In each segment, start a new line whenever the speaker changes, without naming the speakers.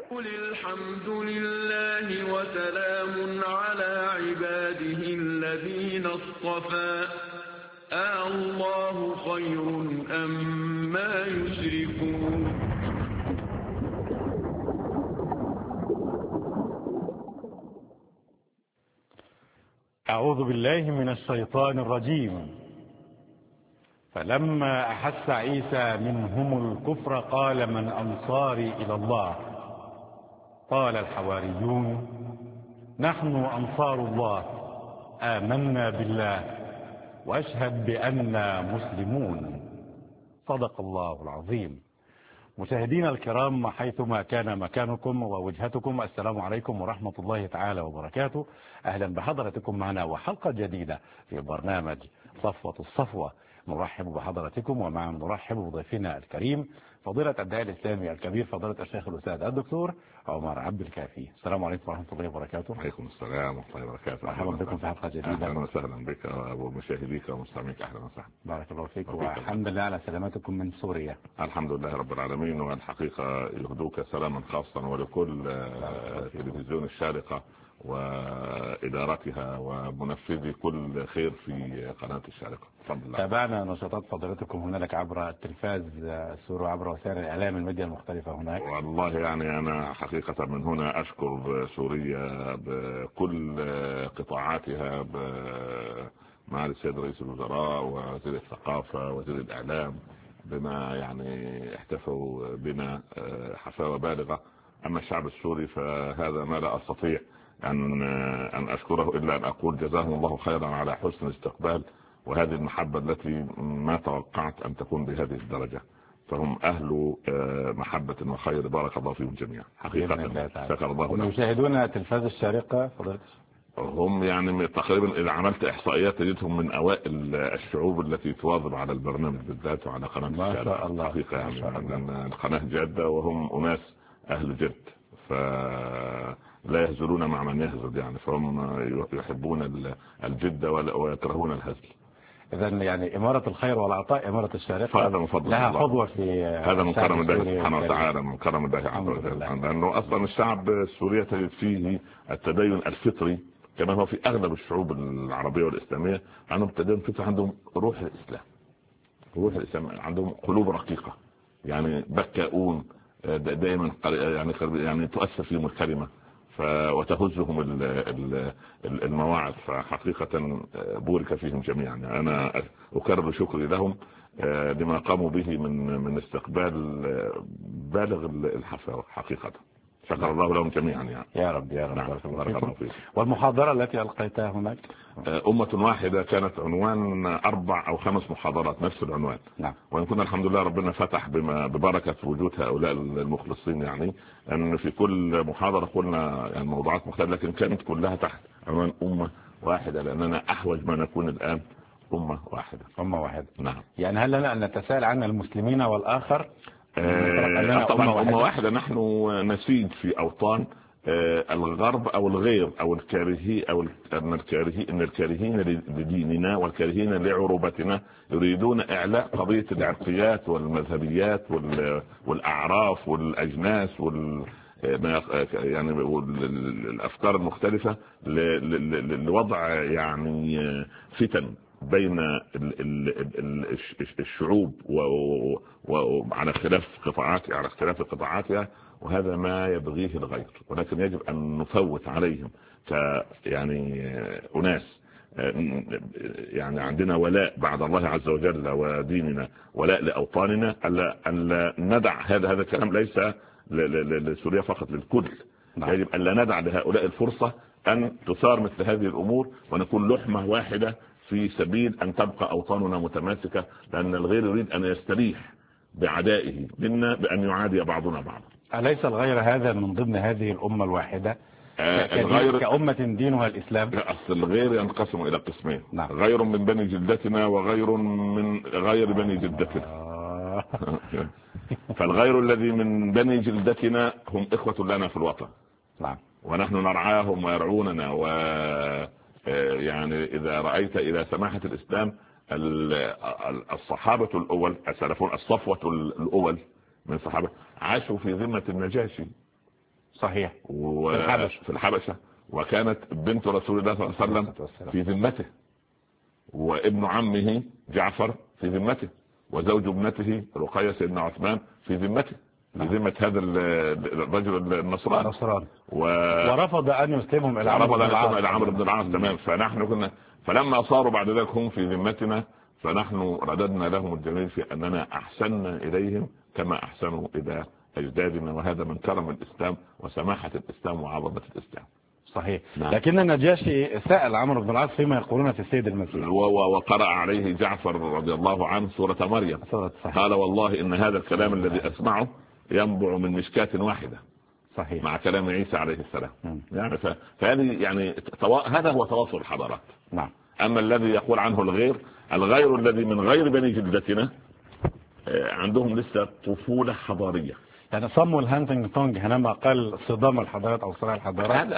قل الحمد لله وسلام على عباده الذين اصطفى الله خير أما يشركون.
أعوذ بالله من الشيطان الرجيم. فلما أحس عيسى منهم الكفر قال من أنصاري إلى الله؟ قال الحواريون نحن أنصار الله آمنا بالله وأشهد بأننا مسلمون. صدق الله العظيم. مشاهدينا الكرام حيثما كان مكانكم ووجهتكم، السلام عليكم ورحمة الله تعالى وبركاته. أهلا بحضرتكم معنا وحلقة جديدة في برنامج صفوة الصفوة. نرحب بحضرتكم ومعا نرحب بضيفنا الكريم فضيلة الداعية الإسلامي الكبير فضيلة الشيخ الأستاذ الدكتور عمر عبد الكافي. السلام عليكم ورحمة الله وبركاته.
وعليكم السلام ورحمة الله وبركاته.
مرحبا بكم في حلقة جديدة.
أهلا وسهلا بك ومشاهديك ومستمعيك. أهلا وسهلا.
بارك الله فيك والحمد لله على سلامتكم من سوريا.
الحمد لله رب العالمين، والحقيقة يهدوك سلاما خاصا ولكل تلفزيون الشارقة وإدارتها ومنفذي كل خير في قناة الشارقة.
تابعنا نشاطات فضيلتكم هنالك عبر التلفاز السوري وعبر وسائل الإعلام الميديا المختلفة هناك.
والله يعني أنا حقيقة من هنا أشكر سوريا بكل قطاعاتها مع السيد رئيس الوزراء ووزير الثقافة ووزير الإعلام بما يعني احتفوا بنا حفاوة بالغة. أما الشعب السوري فهذا ما لا أستطيع أن أشكره إلا أن أقول جزاهم الله خيرا على حسن الاستقبال وهذه المحبة التي ما توقعت أن تكون بهذه الدرجة. فهم أهل محبة وخير، بارك الله فيهم جميعا حقيقة. شكر الله لهم.
يشاهدون تلفاز الشارقة فضلت
هم يعني تقريبا إذا عملت إحصائيات تجدهم من أوائل الشعوب التي تواظب على البرنامج بالذات وعلى قناة الشارقة حقيقة. يعني القناة جادة وهم أناس أهل جد، فلا يهزلون مع من يهزل يعني، فهم يحبون الجد ويكرهون الهزل.
إذا يعني إمارة الخير والعطاء إمارة الشارقة
لها
حظوة في
هذا من كرم الله سبحانه وتعالى، من كرم الله عز وجل، لأنه أصلا الشعب السوري تجد فيه التدين الفطري كما هو في أغلب الشعوب العربية والإسلامية. عندهم التدين الفطري، عندهم روح الإسلام، روح الإسلام، عندهم قلوب رقيقة يعني بكاؤون دائما يعني تؤثر فيهم الكلمة وتهزهم المواعظ. فحقيقة بورك فيهم جميعا. أنا أكرر شكري لهم لما قاموا به من استقبال بالغ الحفاوة حقيقة. شكر الله لهم جميعا يعني.
يا رب يا رب.
نعم. بارك الله فيك.
والمحاضرة التي ألقيتها هناك
أمة واحدة كانت عنوان 4 أو 5 محاضرات نفس العنوان.
نعم.
وإن كنا الحمد لله ربنا فتح ببركة وجود هؤلاء المخلصين يعني أن في كل محاضرة قلنا يعني موضوعات مختلفة، لكن كانت كلها تحت عنوان أمة واحدة، لأننا أحوج ما نكون الآن أمة واحدة.
أمة واحدة.
نعم.
يعني هل لنا أن نتساءل عن المسلمين والآخر؟
طبعا أمة واحدة. نحن نسيج في أوطان الغرب أو الغير أو الكارهي أو إن الكارهين لديننا والكارهين لعروبتنا يريدون إعلاء قضية العرقيات والمذهبيات والأعراف والأجناس يعني الأفكار المختلفة لوضع يعني فتن بين الشعوب وعلى اختلاف قطاعاتها، وهذا ما يبغيه الغير. ولكن يجب أن نفوت عليهم يعني أناس يعني عندنا ولاء بعد الله عز وجل وديننا، ولاء لأوطاننا، ألا ندع هذا الكلام ليس لسوريا فقط، للكل. يجب أن لا ندع لهؤلاء الفرصة أن تثار مثل هذه الأمور ونكون لحمة واحدة في سبيل أن تبقى أوطاننا متماسكة، لأن الغير يريد أن يستريح بعدائه منا بأن يعادي بعضنا بعضا.
أليس الغير هذا من ضمن هذه الأمة الواحدة
الغير
كأمة دينها الإسلام؟
أصل الغير ينقسم إلى قسمين.
نعم.
غير من بني جدتنا وغير من غير بني جدتنا. فالغير الذي من بني جلدتنا هم إخوة لنا في الوطن.
نعم.
ونحن نرعاهم ويرعوننا يعني إذا رأيت إلى سماحة الإسلام الصحابة الأول السلفون الصفوة الأول من صحابة عاشوا في ذمة النجاشي
صحيح.
في الحبشة، وكانت بنت رسول الله صلى الله عليه وسلم في ذمته، وابن عمه جعفر في ذمته، وزوج ابنته رقية سيدنا عثمان في ذمته، في ذمة هذا الرجل النصراني،
ورفض أن يسلمهم إلى
عمرو بن العاص. تمام. فنحن كنا فلما صاروا بعد ذلك هم في ذمتنا، فنحن رددنا لهم الجميل في أننا أحسننا إليهم كما أحسنوا إلى أجدادنا، وهذا من كرم الإسلام وسماحة الإسلام وعظمة الإسلام.
صحيح. نعم. لكن النجاشي سأل عمرو بن العاص فيما يقولون في السيد المسيح،
وقرأ عليه جعفر رضي الله عنه سورة مريم، قال والله إن هذا الكلام الذي أسمعه ينبع من مشكاة واحدة.
صحيح.
مع كلام عيسى عليه السلام. يعني فهذه يعني هذا هو تواصل الحضارات.
نعم.
أما الذي يقول عنه الغير الذي من غير بني جلدتنا عندهم لسه طفولة حضارية.
يعني صموا الهانتنغتونج حينما قال صدام الحضارات او صراع الحضارات،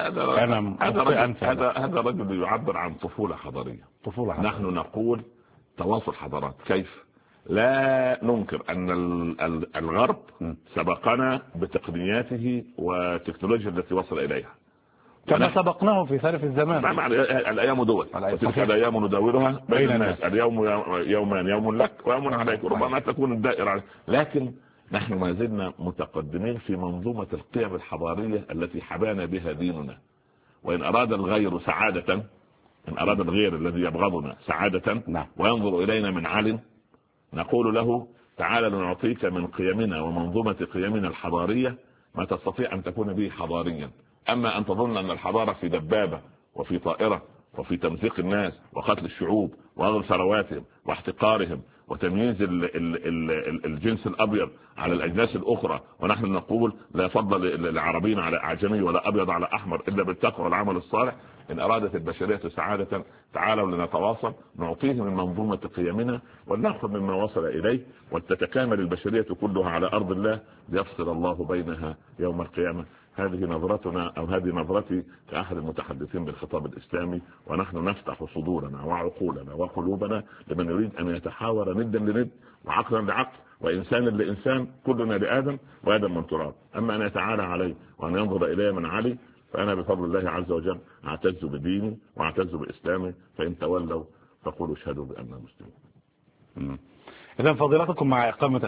هذا رجل يعبر عن طفولة حضارية. نحن نقول تواصل حضارات. كيف؟ لا ننكر ان الغرب سبقنا بتقنياته وتكنولوجيا التي وصل اليها،
كما سبقناه في سالف الزمان.
الايام دول، وتلك الايام نداولها بين الناس، اليوم يومان، يوم لك ويوم عليك، ربما تكون الدائرة عليك. لكن نحن ما زلنا متقدمين في منظومة القيم الحضارية التي حبانا بها ديننا. وإن أراد الغير سعادة، إن أراد الغير الذي يبغضنا سعادة وينظر إلينا من عال، نقول له تعال لنعطيك من قيمنا ومنظومة قيمنا الحضارية ما تستطيع أن تكون به حضاريا. أما أن تظن أن الحضارة في دبابة وفي طائرة وفي تمزيق الناس وقتل الشعوب وأخذ ثرواتهم واحتقارهم وتمييز الجنس الأبيض على الأجناس الأخرى، ونحن نقول لا فضل العربيين على أعجمي ولا أبيض على أحمر إلا بالتقوى والعمل الصالح. إن أرادت البشرية سعادة تعالوا لنتواصل، نعطيه من منظومة قيمنا ونأخذ مما وصل إليه، وتتكامل البشرية كلها على أرض الله ليفصل الله بينها يوم القيامة. هذه نظرتنا أو هذه نظرتي كأحد المتحدثين بالخطاب الإسلامي، ونحن نفتح صدورنا وعقولنا وقلوبنا لمن يريد أن يتحاور ندا لند وعقلا لعقل وإنسان لإنسان، كلنا لآدم وآدم من تراب. أما أن يتعالى علي وأن ينظر إلي من علي، فأنا بفضل الله عز وجل أعتز بديني وأعتز بإسلامي، فإن تولوا فقولوا اشهدوا بأننا مسلمون.
إذن فضيلتكم مع إقامة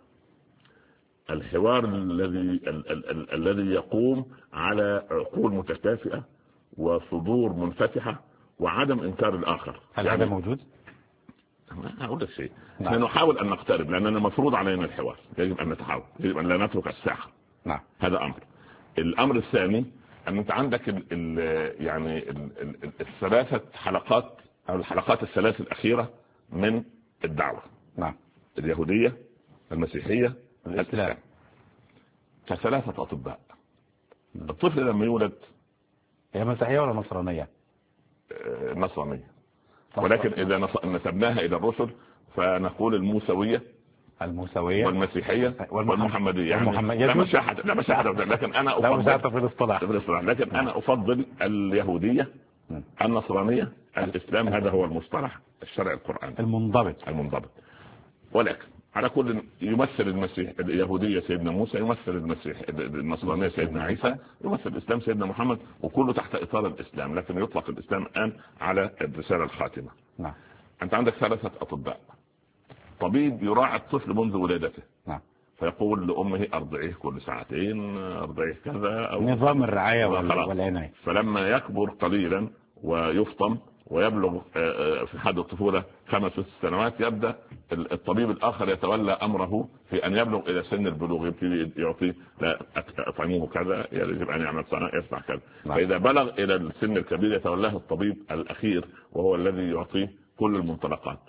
الحوار الذي يقوم على عقول متكافئة وصدور منفتحة وعدم إنكار الآخر.
هل هذا موجود؟
أنا أقول لك شيء، نحن نحاول أن نقترب لأننا مفروض علينا الحوار، يجب أن نتحاور، يجب أن لا نترك الساحة. هذا أمر. الأمر الثاني أن أنت عندك يعني الثلاثة حلقات أو الحلقات الثلاث الأخيرة من الدعوة. اليهودية، المسيحية، الإسلام، كثلاثة أطباء. الطفل لما يولد
هي مسيحية ولا نصرانية؟
نصرانية، ولكن إذا نسبناها إلى الرسل فنقول الموسوية والمسيحية والمحمدية. يعني لا مشاحة، لكن أنا أفضل
في الاصطلاح،
لكن أنا أفضل اليهودية، النصرانية، الإسلام. هذا هو المصطلح الشرعي القرآني المنضبط. ولكن على كل يمثل المسيح اليهودية سيدنا موسى، يمثل المسيح النصرانية سيدنا عيسى، يمثل الإسلام سيدنا محمد، وكله تحت إطار الإسلام، لكن يطلق الإسلام الآن على الرسالة الخاتمة. أنت عندك ثلاثة أطباء. طبيب يراعي الطفل منذ ولادته، فيقول لأمه أرضعيه كل ساعتين، أرضعيه كذا، أو
نظام الرعاية والعناية.
فلما يكبر قليلا ويفطم ويبلغ في حد الطفولة 5 6 سنوات، يبدأ الطبيب الآخر يتولى أمره في أن يبلغ إلى سن البلوغ، يبتدي يعطيه لا أطعموه كذا، يجب أن يعمل صنع يصنع كذا. فإذا بلغ إلى السن الكبير يتولاه الطبيب الأخير وهو الذي يعطيه كل المنطلقات.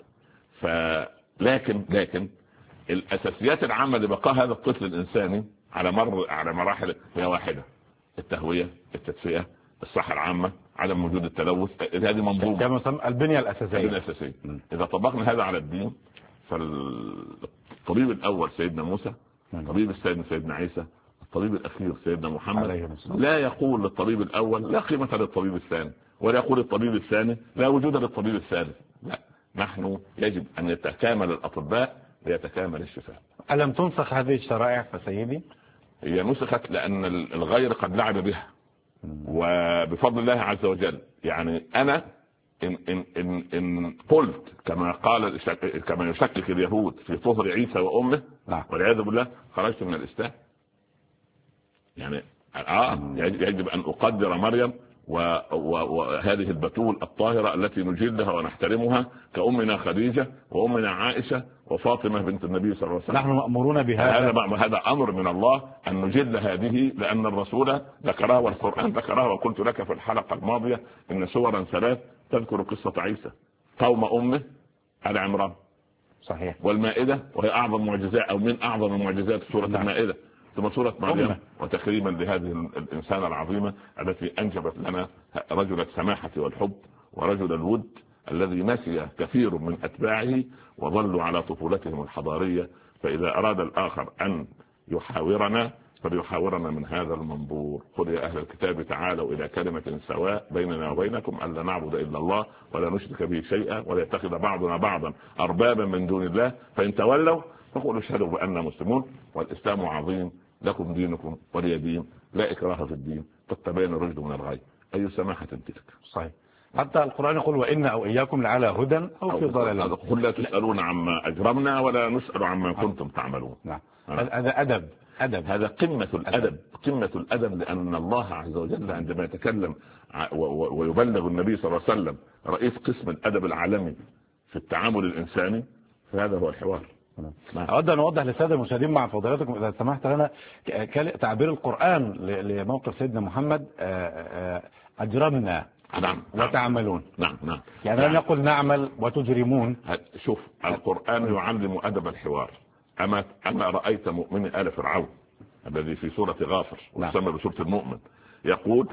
لكن الأساسيات العامة لبقاء هذا الطفل الإنساني على مراحل هي واحدة: التهوية، التدفئة، الصحة العامة، عدم وجود التلوث. هذه منظومة
البنية الأساسية.
إذا طبقنا هذا على الدين، فالطبيب الأول سيدنا موسى، الطبيب الثاني سيدنا عيسى، الطبيب الأخير سيدنا محمد لا يقول للطبيب الأول لا قيمة للطبيب الثاني، ولا يقول للطبيب الثاني لا وجود للطبيب الثالث. لا، نحن يجب أن يتكامل الأطباء ليتكامل الشفاء.
ألم تنسخ هذه الشرائع فسيدي؟
هي نسخت لأن الغير قد لعب بها، وبفضل الله عز وجل يعني أنا إن قلت كما يشكك اليهود في طهر عيسى وأمه والعياذ بالله خرجت من الإسلام. يعني يجب أن أقدر مريم وهذه البتول الطاهرة التي نجلها ونحترمها كأمنا خديجة وأمنا عائشة وفاطمة بنت النبي صلى الله عليه وسلم.
نحن مأمورون بهذا.
هذا أمر من الله أن نجل هذه، لأن الرسول ذكرها والقرآن ذكرها. وقلت لك في الحلقة الماضية إن سورا 3 تذكر قصة عيسى، قوم أمه آل عمران
صحيح،
والمائدة وهي أعظم معجزات أو من أعظم المعجزات سورة المائدة، ثم سورة مريم، وتكريما لهذه الإنسانة العظيمة التي أنجبت لنا رجل السماحة والحب ورجل الود الذي نسي كثير من أتباعه وظلوا على طفولتهم الحضارية. فإذا أراد الآخر أن يحاورنا فليحاورنا من هذا المنظور: قل يا أهل الكتاب تعالوا إلى كلمة سواء بيننا وبينكم ألا نعبد إلا الله ولا نشرك به شيئا ولا يتخذ بعضنا بعضا أربابا من دون الله فإن تولوا فقولوا اشهدوا بأننا مسلمون والإسلام عظيم لكم دينكم ولي دين لا إكراه في الدين قد تبين الرشد من الغي. أي سماحة تلك.
صحيح. حتى القرآن يقول وإن أو إياكم لعلى هدى أو في ضلال.
قل لا تسألون عما أجرمنا ولا نسأل عما كنتم تعملون.
نعم. هذا أدب.
هذا قمة الأدب. قمة الأدب، لأن الله عز وجل عندما يتكلم ويبلغ النبي صلى الله عليه وسلم رئيس قسم الأدب العالمي في التعامل الإنساني، فهذا هو الحوار.
أود أن أوضح للسادة المشاهدين مع فضيلتكم إذا سمحت لنا تعبير القرآن لموقف سيدنا محمد: أجرمنا وتعملون.
نعم.
يعني لم يقل نعمل وتجرمون.
شوف، القرآن يعلم أدب الحوار. أما رأيت مؤمن آل فرعون الذي في سورة غافر ويسمى بسورة المؤمن يقول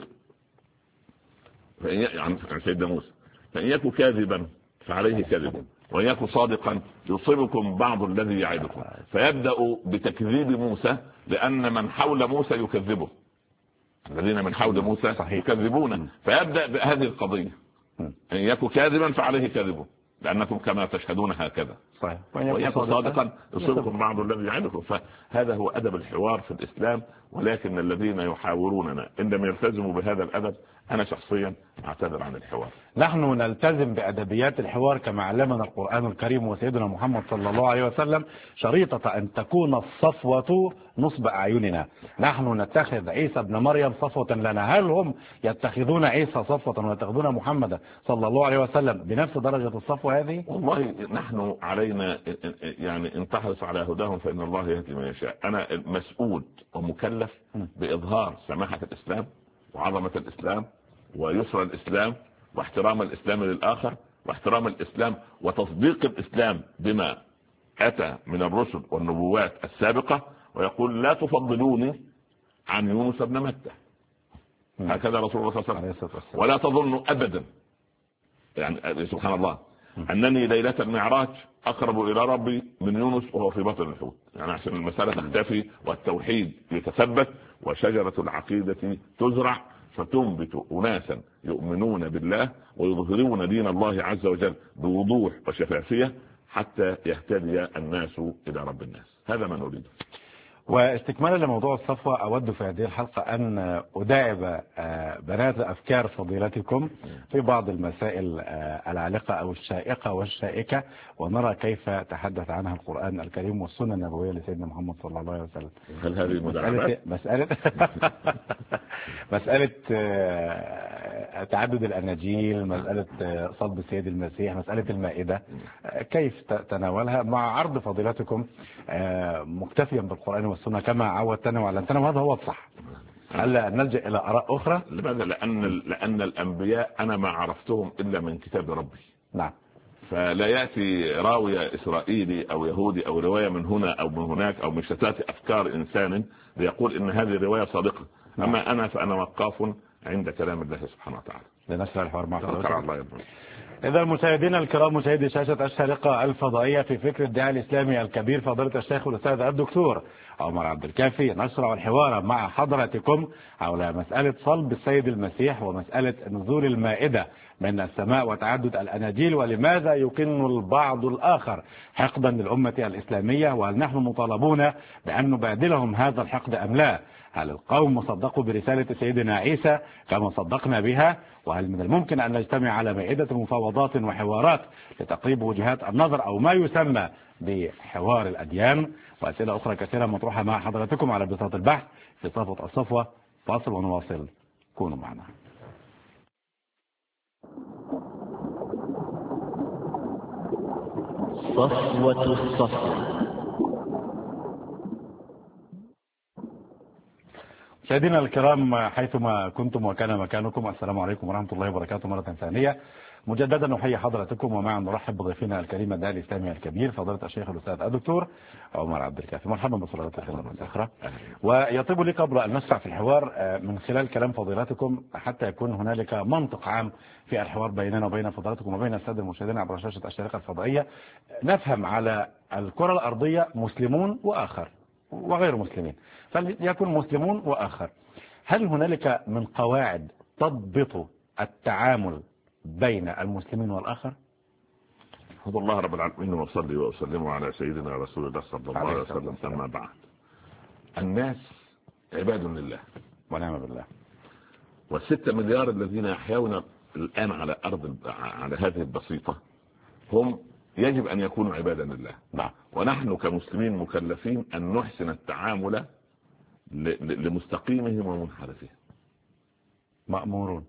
عن سيدنا موسى: فإن يكن كاذبا فعليه كذب وإن يكن صادقا يصيبكم بعض الذي يعدكم. فيبدأ بتكذيب موسى لأن من حول موسى يكذبه، الذين من حول موسى يكذبونه، فيبدأ بهذه القضية: إن يكن كاذبا فعليه كذبه لأنكم كما تشهدون هكذا، وإن يكن صادقا يصيبكم بعض الذي يعدكم. فهذا هو أدب الحوار في الإسلام. ولكن الذين يحاوروننا إن لم يلتزموا بهذا الأدب أنا شخصيا أعتذر عن الحوار.
نحن نلتزم بأدبيات الحوار كما علمنا القرآن الكريم وسيدنا محمد صلى الله عليه وسلم، شريطة أن تكون الصفوة نصب أعيننا. نحن نتخذ عيسى ابن مريم صفوة لنا. هل هم يتخذون عيسى صفوة ويتخذون محمد صلى الله عليه وسلم بنفس درجة الصفوة هذه؟
والله نحن علينا يعني ان تحرص على هداهم فإن الله يهدي من يشاء. أنا مسؤول ومكلف بإظهار سماحة الإسلام وعظمة الإسلام ويسر الإسلام واحترام الإسلام للآخر واحترام الإسلام وتصديق الإسلام بما أتى من الرسل والنبوات السابقة. ويقول: لا تفضلوني عن يونس بن متى. هكذا رسول الله صلى الله عليه وسلم. ولا تظنوا أبدا، يعني سبحان الله، أنني ليلة المعراج أقرب إلى ربي من يونس وهو في بطن الحوت، يعني عشان المسألة تختفي والتوحيد يتثبت وشجرة العقيدة تزرع فتنبت أناسا يؤمنون بالله ويظهرون دين الله عز وجل بوضوح وشفافية حتى يهتدي الناس إلى رب الناس. هذا ما نريده.
واستكمالا لموضوع الصفوة، أود في هذه الحلقة أن أداعب بنات أفكار فضيلتكم في بعض المسائل العالقة أو الشائقة والشائكة، ونرى كيف تحدث عنها القرآن الكريم والسنة النبوية لسيدنا محمد صلى الله عليه وسلم.
هل هذه مداعبات؟
مسألة تعدد الأناجيل، مسألة صلب السيد المسيح، مسألة المائدة، كيف تناولها مع عرض فضيلتكم مكتفيا بالقرآن والسنة كما عودتنا وعلمتنا، وهذا هو الصح. هل نلجأ إلى آراء أخرى؟
لماذا؟ لأن الأنبياء أنا ما عرفتهم إلا من كتاب ربي.
نعم.
فلا يأتي راوية إسرائيلي أو يهودي أو رواية من هنا أو من هناك أو من شتات أفكار إنسان ليقول إن هذه الرواية صادقة. أما أنا فأنا وقاف عند كلام الله سبحانه وتعالى.
لنشرح الحوار مع
الله.
إذا مشاهدينا الكرام، مشاهدي شاشة الشارقة الفضائية، في فكر الداعي الإسلامي الكبير فضيلة الشيخ والأستاذ الدكتور عمر عبد الكافي، نشرع الحوار مع حضراتكم حول مسألة صلب السيد المسيح ومسألة نزول المائدة من السماء وتعدد الأناجيل، ولماذا يكن البعض الآخر حقدا للأمة الإسلامية، وهل نحن مطالبون بأن نبادلهم هذا الحقد أم لا؟ هل القوم صدقوا برسالة سيدنا عيسى كما صدقنا بها؟ وهل من الممكن أن نجتمع على مائدة مفاوضات وحوارات لتقريب وجهات النظر أو ما يسمى بحوار الأديان؟ وأسئلة أخرى كثيرة مطروحة مع حضراتكم على بساط البحث في صفوة الصفوة. فاصل ونواصل، كونوا معنا.
صفوة الصفوة.
مشاهدينا الكرام حيثما كنتم وكان مكانكم، السلام عليكم ورحمة الله وبركاته مرة ثانية. مجددا نحيي حضراتكم ومعا نرحب بضيفنا الكريم الداعي الإسلامي الكبير فضيلة الشيخ الأستاذ الدكتور عمر عبد الكافي. مرحبا بفضيلة الخير والأخرى. ويطيب لي قبل أن نشرع في الحوار من خلال كلام فضيلتكم حتى يكون هنالك منطق عام في الحوار بيننا وبين فضيلتكم وبين السادة المشاهدين عبر شاشة الشارقة الفضائية، نفهم على الكرة الأرضية مسلمون وآخر وغير مسلمين، فليكن مسلمون وآخر. هل هنالك من قواعد تضبط التعامل بين المسلمين والآخر؟
الحمد لله رب العالمين، وصلي وأسلم على سيدنا رسول الله صلى الله عليه وسلم. أما بعد، الناس عباد لله
ونعم بالله،
و6 مليار الذين يحيون الآن على على هذه البسيطة هم يجب أن يكونوا عبادا لله.
نعم.
ونحن كمسلمين مكلفين أن نحسن التعامل لمستقيمهم ومنحرفهم.
مأمورون.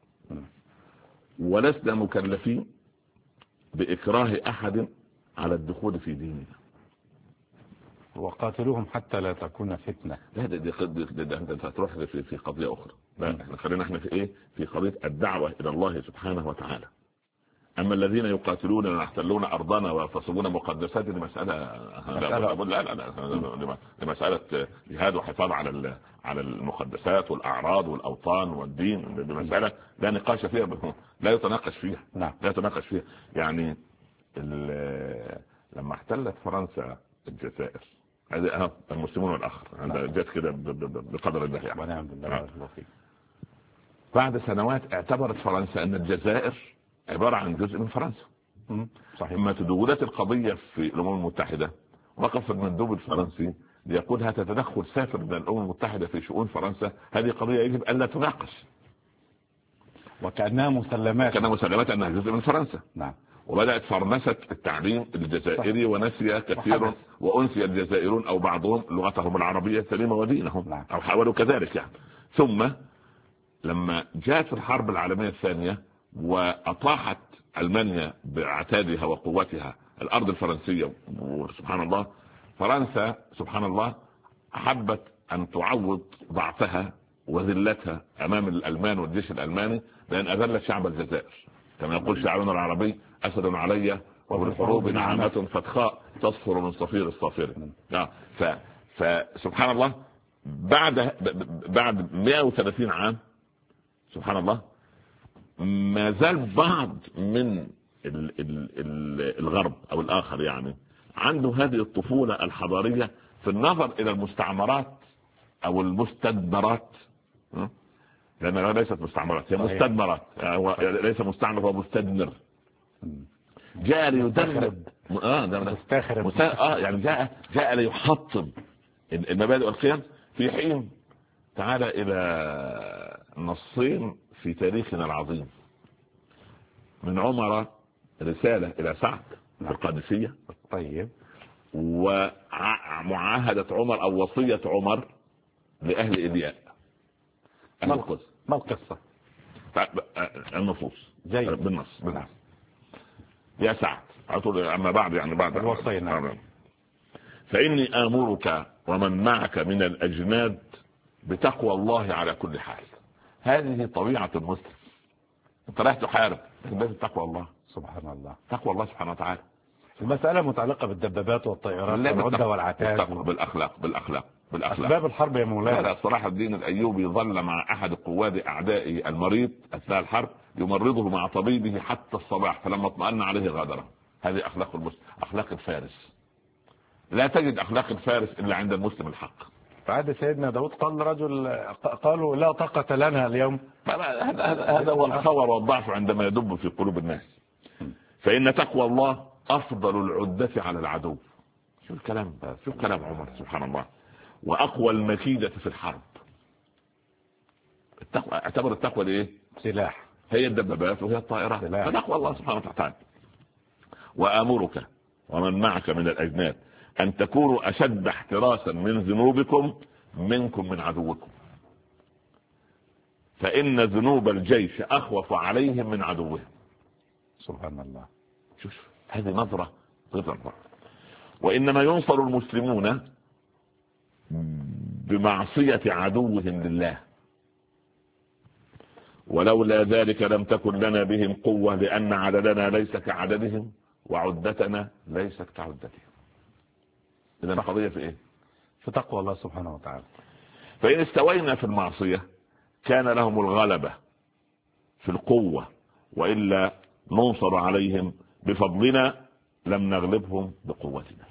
ولسنا مكلفين بإكراه أحد على الدخول في ديننا.
وقاتلوهم حتى لا تكون فتنة.
لا ده تروح في قضية أخرى. لا، خلينا احنا في ايه؟ في قضية الدعوة إلى الله سبحانه وتعالى. أما الذين يقاتلون ويحتلون أرضنا ويغتصبون مقدسات لمسألة لمسألة جهاد وحفاظ على المقدسات والأعراض والأوطان والدين، بمسألة لا نقاش فيها، لا يتناقش فيها.
نعم.
لا يتناقش فيها. يعني لما احتلت فرنسا الجزائر، هذا المسلمون والآخر، هذا جت كده بقدر الله يعني.
ونعم بالله.
بعد سنوات اعتبرت فرنسا أن الجزائر عبارة عن جزء من فرنسا.
صحيح.
لما تدولت القضية في الأمم المتحدة، وقف المندوب الفرنسي ليقول هذا تدخل سافر من الأمم المتحدة في شؤون فرنسا، هذه قضية يجب أن لا تناقش.
وكأنها مسلمات
أنها جزء من فرنسا.
نعم.
وبدأت فرنسة التعليم الجزائري، ونسي كثير وأنسي الجزائرون أو بعضهم لغتهم العربية السليمة ودينهم.
نعم.
أو حاولوا كذلك يعني. ثم لما جاءت الحرب العالمية الثانية وأطاحت ألمانيا بعتادها وقوتها الأرض الفرنسية، وسبحان الله فرنسا سبحان الله حبت أن تعوض ضعفها وذلتها أمام الألمان والجيش الألماني بأن أذلت شعب الجزائر. كما يقول شاعرنا العربي: أسد علي وبالحروب نعمة فتخاء تصفر من صفير الصافر. فسبحان الله بعد 130 عام سبحان الله ما زال بعض من الغرب أو الآخر يعني عنده هذه الطفولة الحضارية في النظر إلى المستعمرات أو المستدمرات، لأنها ليست مستعمرات، هي مستدمرات. ليس مستعمر، هو مستدمر. جاء ليدمر يعني جاء ليحطم المبادئ والقيم، في حين تعال إلى نصين في تاريخنا العظيم. من عمر رسالة إلى سعد في القادسية.
طيب.
ومعاهدة عمر أو وصية عمر لأهل إلياء.
ما القصة؟
النصوص
جيد.
بالنص. يا سعد أما بعد يعني بعد
الوصية.
فإني آمرك ومن معك من الأجناد بتقوى الله على كل حال. هذه طبيعة المسلم. انت رايح تحارب لكن لازم تقوى الله.
سبحان الله.
تقوى الله سبحانه وتعالى.
المسألة متعلقة بالدبابات والطائرات والعدة والعتاد.
بالأخلاق بالاخلاق.
اسباب الحرب يا مولانا.
لا صلاح الدين الايوبي ظل مع احد قواد اعدائه المريض اثناء الحرب يمرضه مع طبيبه حتى الصباح، فلما اطمأن عليه غادره. هذه اخلاق المسلم، اخلاق الفارس. لا تجد اخلاق الفارس الا عند المسلم الحق.
بعد سيدنا داود قال رجل، قالوا لا طاقة لنا اليوم.
هذا هو الخور والضعف عندما يدب في قلوب الناس. فإن تقوى الله أفضل العدة على العدو. شو الكلام ده؟ شو كلام عمر سبحان الله. وأقوى المكيدة في الحرب التقوى. اعتبر التقوى دي ايه؟
سلاح.
هي الدبابات وهي الطائرات. فتقوى الله سبحانه وتعالى. وآمرك ومن معك من الأجناد أن تكونوا أشد احتراسا من ذنوبكم منكم من عدوكم، فإن ذنوب الجيش أخوف عليهم من عدوهم.
سبحان الله.
شوف هذه نظرة غير. وإنما ينصر المسلمون بمعصية عدوهم لله، ولولا ذلك لم تكن لنا بهم قوة، لأن عددنا ليس كعددهم وعدتنا ليست كعدتهم. إذا القضية في إيه؟
في تقوى الله سبحانه وتعالى.
فإن استوينا في المعصية كان لهم الغلبة في القوة، وإلا ننصر عليهم بفضلنا لم نغلبهم بقوتنا.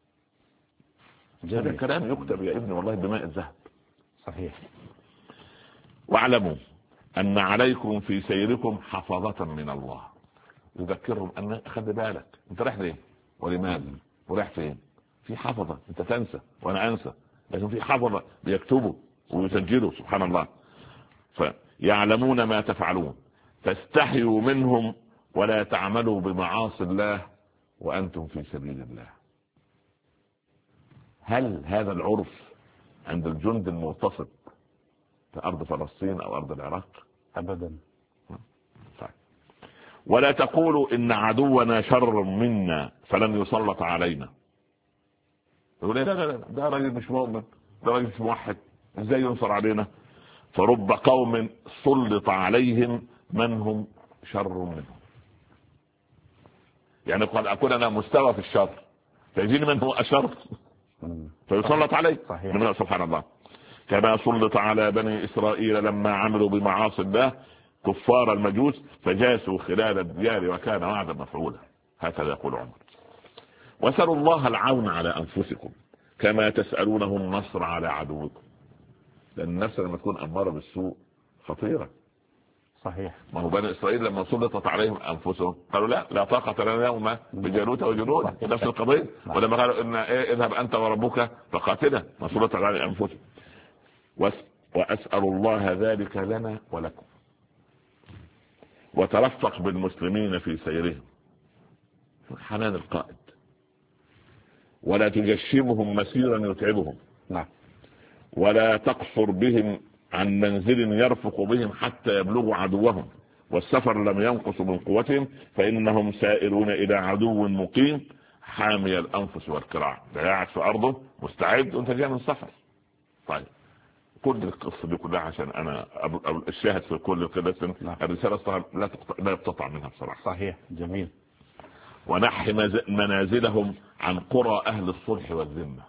هذا الكلام يكتب يا ابني والله بماء الذهب.
صحيح.
واعلموا أن عليكم في سيركم حفظة من الله، يذكرهم أن خلي بالك أنت رايح ليه ولماذا ورايح فين. في حفظة، أنت تنسى وأنا أنسى، لكن في حفظة بيكتبوا ويسجلوا سبحان الله. فيعلمون ما تفعلون، فاستحيوا منهم ولا تعملوا بمعاصي الله وأنتم في سبيل الله. هل هذا العرف عند الجند المغتصب في أرض فلسطين أو أرض العراق؟
أبدا.
ولا تقولوا إن عدونا شر منا فلن يسلط علينا. يقول لا ده راجل مش مؤمن، ده راجل مش موحد، ازاي ينصر علينا؟ فرب قوم سلط عليهم من هم شر منهم. يعني قد أكون أنا مستوى في الشر فيجيني من هو أشر فيسلط عليه. من سبحان الله. كما سلط على بني إسرائيل لما عملوا بمعاصي الله كفار المجوس فجاسوا خلال الديار وكان وعدا مفعولا. هكذا يقول عمر. واسألوا الله العون على أنفسكم كما تسألونه النصر على عدوكم، لأن النفس لما تكون أمارة بالسوء خطيرة.
صحيح.
ما هو بني إسرائيل لما سلطت عليهم أنفسهم قالوا لا طاقة لنا اليوم بجالوت وجنود، نفس القضية. ولما قالوا إن اذهب أنت وربك فقاتلا، ما سلطت على أنفسهم. وأسأل الله ذلك لنا ولكم. وترفق بالمسلمين في سيرهم، حنان القائد، ولا تجشمهم مسيرا يتعبهم.
نعم. ولا
تقصر بهم عن منزل يرفق بهم حتى يبلغوا عدوهم، والسفر لم ينقص من قوتهم فإنهم سائرون إلى عدو مقيم حامي الأنفس والكراع. ده قاعد في أرضه مستعد وانت جاي من سفر. طيب كل القصة دي كلها عشان أنا الشاهد في كل القصة. الرسالة لا يقتطع منها بصراحة.
صحيح. جميل.
ونحي منازلهم عن قرى أهل الصلح والذمة.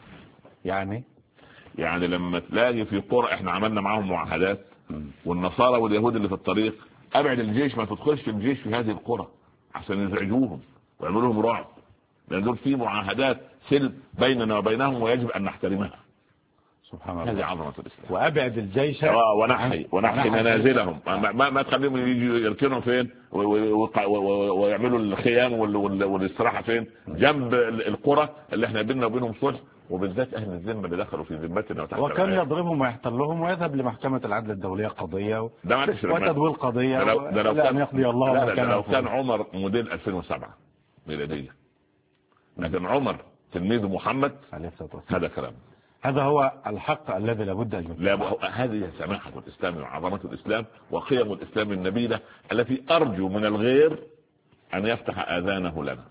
يعني لما تلاقي في قرى احنا عملنا معاهم معاهدات، والنصارى واليهود اللي في الطريق ابعد الجيش، ما تدخلش الجيش في هذه القرى عشان يزعجوهم ويعملوا لهم رعب، لان دول في معاهدات سلم بيننا وبينهم ويجب ان نحترمها. سبحان الله. هذه عظمة الإسلام.
وأبعد الجيش
ونحي منازلهم، ما تخليهم يجوا يركنوا فين ويعملوا الخيام والاستراحة فين؟ جنب القرى اللي احنا بيننا وبينهم صلح، وبالذات أهل الذمة اللي دخلوا في ذمتنا.
وكان يضربهم ويحتلهم ويذهب لمحكمة العدل الدولية قضية وتدوير قضية لا يقضي الله.
لو كان عمر موديل 2007 ميلادية، لكن عمر تلميذ محمد هذا كلام.
هذا هو الحق الذي لابد أن
يكون. هذه سماحة الإسلام وعظمة الإسلام وقيم الإسلام النبيلة التي أرجو من الغير أن يفتح آذانه لنا.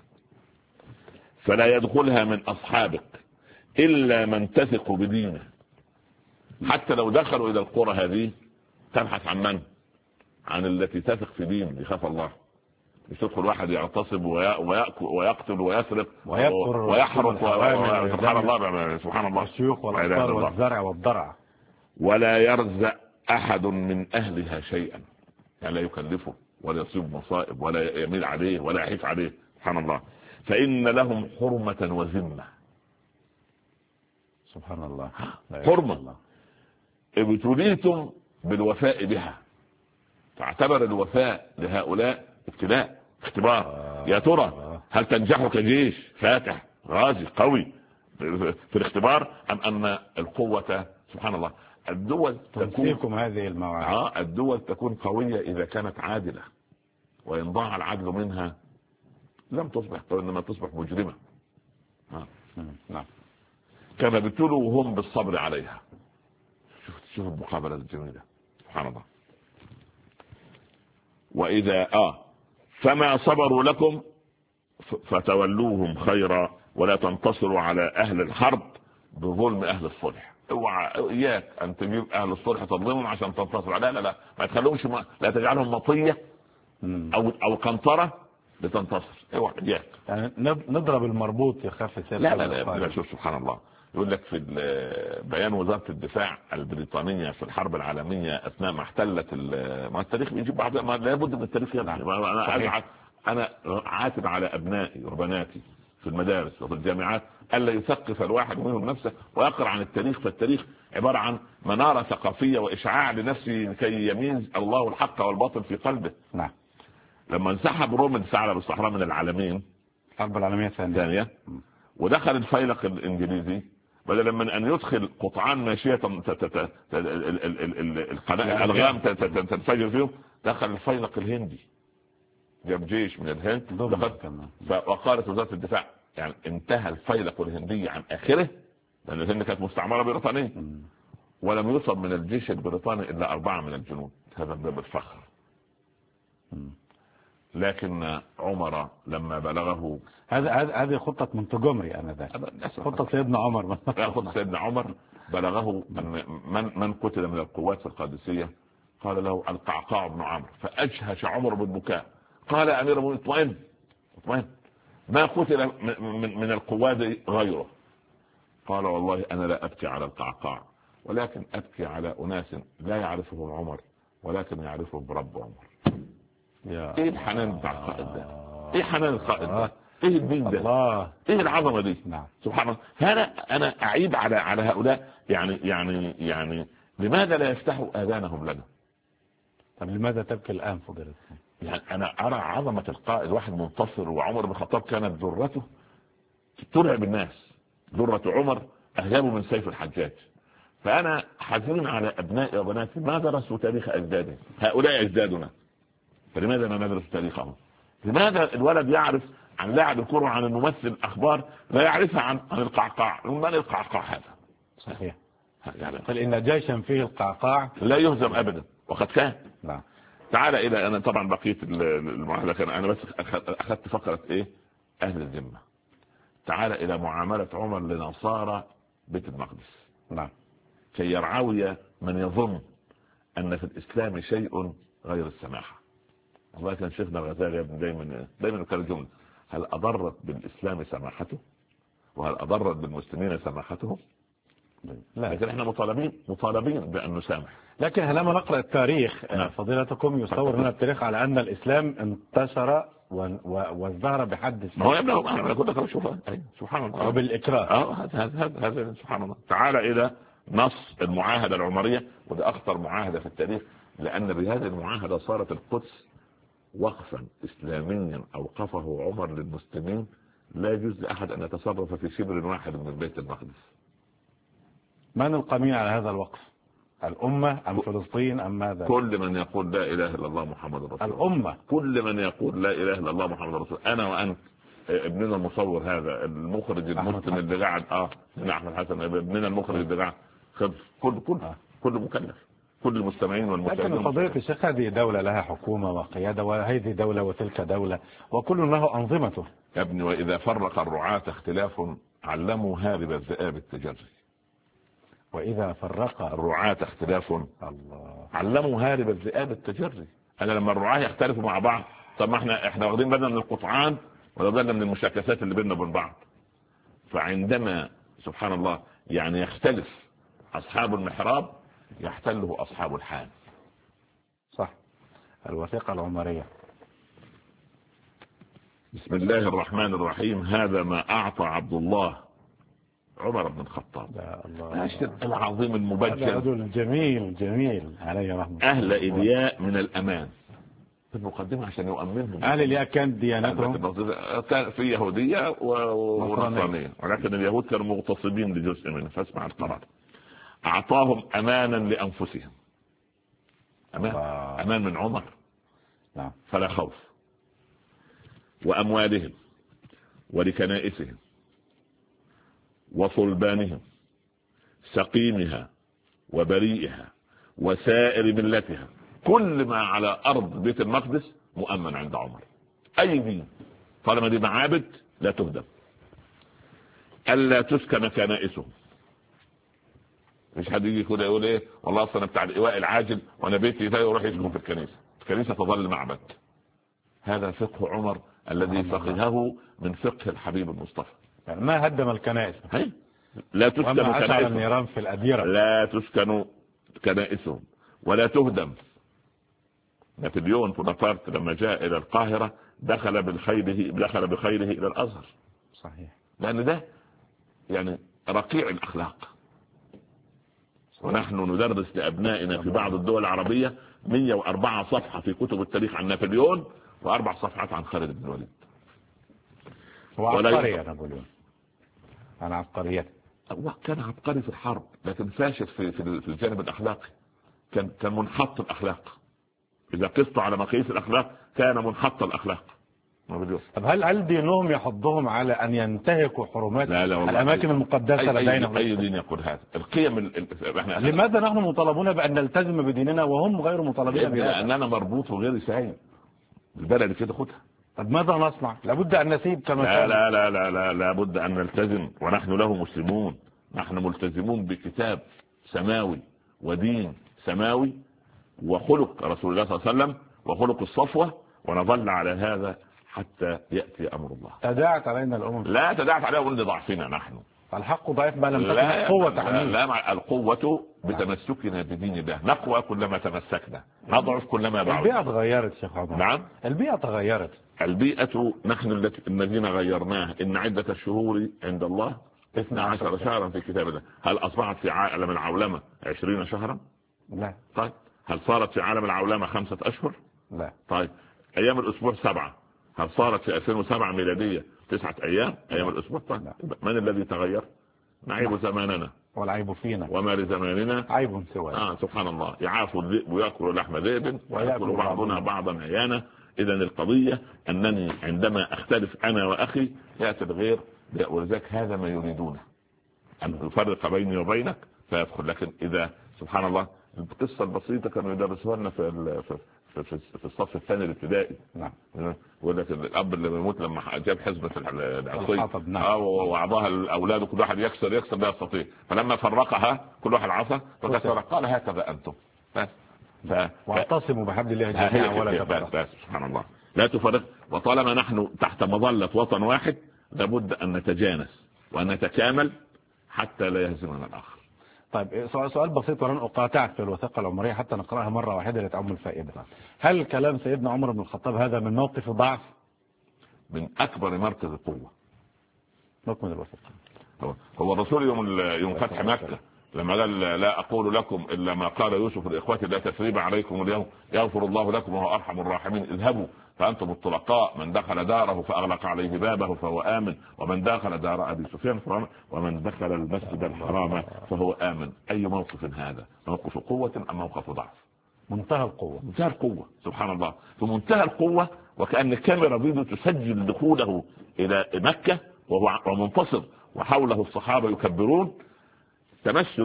فلا يدخلها من أصحابك إلا من تثق بدينه. حتى لو دخلوا إلى القرى هذه تبحث عن من؟ عن التي تثق في دين يخاف الله. مش تدخل واحد يغتصب ويقتل ويسرق
ويحرق
سبحان الله سبحان الله،
الشيوخ والأطفال والزرع والضرع.
ولا يرزق أحد من أهلها شيئا، يعني لا يكلفه ولا يصيب مصائب ولا يميل عليه ولا يحيف عليه، سبحان الله. فإن لهم حرمة وذمة،
سبحان الله،
حرمة ابتليتم بالوفاء بها، فاعتبر الوفاء لهؤلاء ابتلاء اختبار. يا ترى هل تنجح كجيش فاتح غازي قوي في الاختبار، أم أن القوة سبحان الله الدول
تنسيكم هذه المواعيد.
الدول تكون قوية إذا كانت عادلة، وإن ضاع العدل منها لم تصبح، وإنما تصبح مجرمة.
نعم.
كما ابتلوا هم بالصبر عليها. شوف المقابلة الجميلة، سبحان الله. وإذا فما صبروا لكم فتولوهم خيرا ولا تنتصروا على أهل الحرب بظلم أهل الصلح. اوعى إياك أن تجيب أهل الصلح تظلمهم عشان تنتصر، لا لا لا، ما تخلوهمش، لا تجعلهم مطية أو قنطرة لتنتصر، اوعى إياك.
يعني نضرب المربوط يخفف.
لا لا لا، شوف سبحان الله، يقول لك في بيان وزارة الدفاع البريطانية في الحرب العالمية أثناء ما احتلت، ما التاريخ بيجيب بعض، ما لابد من التاريخ يعني. أنا عاتب على أبنائي وبناتي في المدارس وفي الجامعات ألا يثقف الواحد منهم نفسه ويقرأ عن التاريخ، فالتاريخ عبارة عن منارة ثقافية وإشعاع لنفسه كي يميز الله الحق والباطل في قلبه.
نعم.
لما انسحب رومل ثعلب الصحراء من العالمين،
الحرب العالمية الثانية،
ودخل الفيلق الإنجليزي، بدل من أن يدخل قطعان ماشية الألغام تنفجر فيهم، دخل الفيلق الهندي، جاب جيش من الهند وقالت وزارة الدفاع يعني انتهى الفيلق الهندي عن آخره، لأن الهند كانت مستعمرة بريطانية، ولم يصب من الجيش البريطاني إلا 4 من الجنود. هذا باب الفخر. لكن عمر لما بلغه،
هذه خطة مونتجومري خطة سيدنا عمر.
خطة سيدنا عمر بلغه أن من قتل من القوات في القادسية، قال له القعقاع بن عمرو، فأجهش عمر بالبكاء، قال يا أمير المؤمنين اطمئن، ما قتل من القوات غيره. قال والله أنا لا أبكي على القعقاع، ولكن أبكي على أناس لا يعرفهم عمر ولكن يعرفهم رب عمر. ايه الحنان بتاع القائد ده، ايه حنان القائد ده، ايه الدين ده، ايه العظمه دي.
نعم.
سبحان الله. انا اعيب على هؤلاء، يعني لماذا لا يفتحوا اذانهم لنا؟
طب لماذا تبكي الان فضيلة؟
يعني انا ارى عظمه القائد، واحد منتصر، وعمر بن الخطاب كانت ذرته ترعب الناس، ذره عمر اهجابه من سيف الحجاج. فانا حزين على ابنائي وبناتي ما درسوا تاريخ اجدادهم، هؤلاء اجدادنا، فلماذا لا ندرس تاريخهم؟ لماذا الولد يعرف عن لاعب الكرة عن الممثل أخبار لا يعرفها عن القعقاع؟ من القعقاع هذا؟
صحيح.
يعني
قال إن جيشا فيه القعقاع
لا يهزم أبدا، وقد كان.
نعم.
تعال إلى، أنا طبعا بقيت المعاهدة، كان أنا بس أخذت فقرة إيه؟ أهل الذمة. تعال إلى معاملة عمر لنصارى بيت المقدس.
نعم.
كي يرعوي من يظن أن في الإسلام شيء غير السماحة. الله كان شيخنا الغزالي يا ابن دايما كان جمله: هل اضرت بالاسلام سماحته؟ وهل اضرت بالمسلمين سماحتهم؟ لا. لكن احنا مطالبين بان نسامح.
لكن لما نقرا التاريخ فضيلتكم يصور لنا التاريخ على ان الاسلام انتشر وازدهر بحد
ما هو يا ابني انا اقول لك شوف سبحان الله،
وبالاكراه.
هذا سبحان الله. تعال الى نص المعاهده العمريه، وده اخطر معاهده في التاريخ، لان بهذه المعاهده صارت القدس وقفا اسلاميا اوقفه عمر للمسلمين، لا يجوز لاحد ان يتصرف في شبر واحد من بيت المقدس.
من القمين على هذا الوقف؟ الامه ام فلسطين ام ماذا؟
كل من يقول لا اله الا الله محمد رسول الله.
الامه،
كل من يقول لا اله الا الله محمد رسول الله. انا وانت، ابننا المصور هذا، المخرج المسلم اللي قاعد احمد حسن، ابننا المخرج اللي قاعد، كل مكلف، كل المستمعين والمشاهدين.
لكن فضيلة الشيخ هذه دولة لها حكومة وقيادة، وهذه دولة وتلك دولة، وكل له أنظمته.
يا ابني وإذا فرق الرعاة اختلاف علموا هارب الذئاب التجري. وإذا فرق الرعاة اختلاف علموا هارب الذئاب التجري. أنا لما الرعاة يختلفوا مع بعض طب ما احنا واخدين بالنا من القطعان ولا بالنا من المشاكسات اللي بيننا وبين بعض. فعندما سبحان الله يعني يختلف اصحاب المحراب يحتله اصحاب الحال.
صح. الوثيقة العمرية.
بسم الله الرحمن الرحيم. هذا ما اعطى عبد الله عمر بن الخطاب العظيم المبجل
رجل جميل عليه رحمه
اهل إلياء من الامان. في المقدمة عشان يؤمنهم.
اهل إلياء كانت ديانتهم
كان في يهودية ونصرانية، ولكن اليهود كانوا مغتصبين لجزء منه. فاسمع القرار. اعطاهم امانا لانفسهم. امان من عمر.
نعم.
فلا خوف. واموالهم ولكنائسهم وصلبانهم سقيمها وبريئها وسائر ملتها، كل ما على أرض بيت المقدس مؤمن عند عمر. أي دين طالما دي معابد لا تهدم. ألا تسكن كنائسهم. مش حد يجي كده يقول ايه والله اصلا بتاع الإيواء العاجل وانا بيتي ده يروح يسكن في الكنيسة. الكنيسة تظل معبد. هذا فقه عمر الذي فقهه من فقه الحبيب المصطفى.
يعني ما هدم الكنائس.
لا تسكن كنائسهم.
النيران في الأديرة.
لا تسكن كنائسهم ولا تهدم. نابليون بونابرت لما جاء إلى القاهرة دخل بخيره إلى الأزهر.
صحيح.
لأن ده يعني رقيع الأخلاق. ونحن ندرس لأبنائنا في بعض الدول العربية 104 صفحة في كتب التاريخ عن نابليون و4 صفحات عن خالد بن الوليد.
هو عبقري يا نابليون. أنا عبقريته.
كان عبقري في الحرب لكن فاشل في الجانب الأخلاقي. كان منحط الأخلاق. إذا قسط على مقاييس الأخلاق كان منحط الأخلاق.
طب هل دينهم يحضهم على أن ينتهكوا حرمات الأماكن المقدسة لدينا؟
أي دين يقول هذا؟ القيم
لماذا نحن مطالبون بأن نلتزم بديننا وهم غير مطالبين بهذا؟
لأننا مربوط وغير سعيد. البلد كده خدها.
طب ماذا نصنع؟ لابد أن نسيب كما
لا لا لا لا لا لابد أن نلتزم، ونحن له مسلمون. نحن ملتزمون بكتاب سماوي ودين سماوي وخلق رسول الله صلى الله عليه وسلم وخلق الصفوة، ونظل على هذا حتى يأتي أمر الله.
تداعت علينا الأمم.
لا تداعت علينا لضعفنا نحن.
الحق ضعيف ما لم تكن قوة تحميل.
لا القوة بتمسكنا بدين الله. نقوى كلما تمسكنا، نضعف كلما بعد.
البيئة تغيرت شيخ عمر.
نعم
البيئة تغيرت.
البيئة نحن الذين غيرناها. إن عدة الشهور عند الله 12 شهرا في كتاب الله. هل أصبحت في عالم العولمة 20 شهرا؟
لا.
طيب هل صارت في عالم العولمة 5 أشهر؟
لا.
طيب أيام الأسبوع 7. هل صارت في 2007 ميلادية 9 أيام أيام الأسبوع؟ طيب من الذي تغير؟ نعيب زماننا
والعيب فينا
وما لزماننا
عيب سوى.
سبحان الله. يعاف الذئب ويأكل لحم ذئب ويأكل بعضنا بعضا عيانا. إذن القضية أنني عندما أختلف أنا وأخي يأتي الغير، ولذلك هذا ما يريدونه أن يفرق بيني وبينك فيدخل. لكن إذا سبحان الله القصة البسيطة كانوا يدرسوها لنا في الصف الثاني الابتدائي.
نعم.
يقول لك الأب اللي بيموت لما جاب حزمة العصي
نعم.
وأعضاها الأولاد كل واحد يكسر لا يستطيع، فلما فرقها كل واحد عصا فكسر قال هكذا أنتم بس.
واعتصموا بحبل الله جميعا ولا تفرقوا.
سبحان الله لا تفرق. وطالما نحن تحت مظلة وطن واحد لابد أن نتجانس وأن نتكامل حتى لا يهزمنا الآخر.
طيب سؤال بسيط ولن أقاطعك في الوثيقة العمرية حتى نقرأها مرة واحدة لتعم الفائدة. هل كلام سيدنا عمر بن الخطاب هذا من موقف ضعف؟
من أكبر مركز القوة.
نكمل الوثيقة.
هو الرسول يوم فتح مكة لما قال لا أقول لكم إلا ما قال يوسف لإخوته لا تثريب عليكم اليوم يغفر الله لكم وهو أرحم الراحمين اذهبوا فأنتم الطلقاء من دخل داره فأغلق عليه بابه فهو آمن ومن دخل دار أبي سفيان ومن دخل المسجد الحرام فهو آمن. أي موقف هذا؟ موقف قوة أم موقف ضعف؟
منتهى القوة.
منتهى القوة سبحان الله. في منتهى القوة وكأن الكاميرا فيديو تسجل دخوله إلى مكة وهو منتصر وحوله الصحابة يكبرون. تمس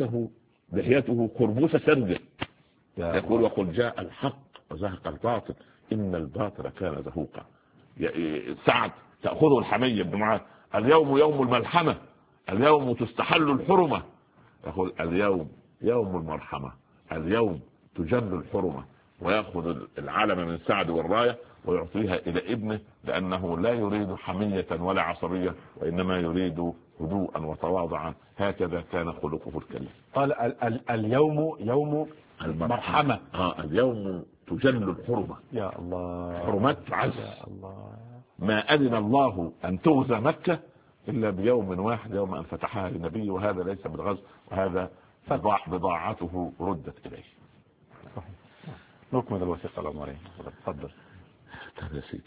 لحيته قربوس سرده يقول وقل جاء الحق وزهق الباطل إن الباطل كان زهوقا. سعد تأخذه الحمية بن معاذ اليوم يوم الملحمة اليوم تستحل الحرمة. يقول اليوم يوم المرحمة اليوم تجل الحرمة ويأخذ العلم من سعد والراية ويعطيها إلى ابنه، لأنه لا يريد حمية ولا عصبية، وإنما يريد هدوءا وتواضعا. هكذا كان خلقه الكريم.
قال اليوم يوم المرحمة.
اليوم تجل الحرمة.
يا الله،
حرمات عز.
يا الله.
ما أذن الله أن تغزى مكة إلا بيوم واحد، يوم أن فتحها للنبي، وهذا ليس بالغزو، وهذا بضاعته ردت إليه.
صحيح. نكمل الوثيقة العمرية. تفضل.
يا سيدي.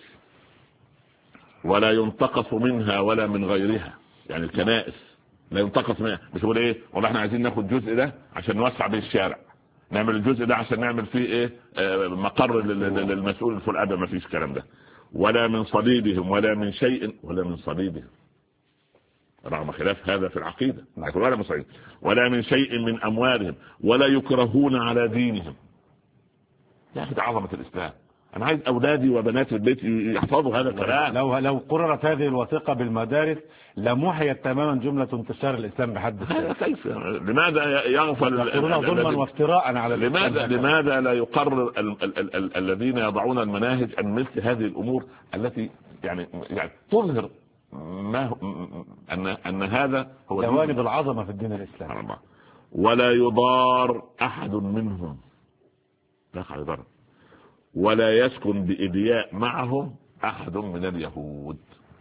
ولا ينتقص منها ولا من غيرها، يعني الكنائس لا ينتقص منها. مش يقول ايه والله احنا عايزين ناخد الجزء ده عشان نوسع بيه الشارع، نعمل الجزء ده عشان نعمل فيه ايه مقر للمسؤول الفلاني. ما فيش الكلام ده. ولا من صليبهم ولا من شيء، ولا من صليبهم رغم خلاف هذا في العقيدة، ولا من صليبهم ولا من شيء من أموالهم، ولا يكرهون على دينهم. يا أخي عظمة الإسلام. أنا عايز أولادي وبنات البيت يحفظوا هذا الكلام.
لو قررت هذه الوثيقة بالمدارس لمحيت تماما جملة انتشار الإسلام بحد
ذاته. كيف؟ لماذا يغفل
ظلما وافتراء على
لماذا لا يقرر الذين يضعون المناهج أن مثل هذه الأمور التي يعني تظهر ما أن هذا هو
جوانب العظمة في الدين الإسلامي.
ولا يضار أحد منهم، لا يضار، ولا يسكن بإدياء معهم أحد من اليهود.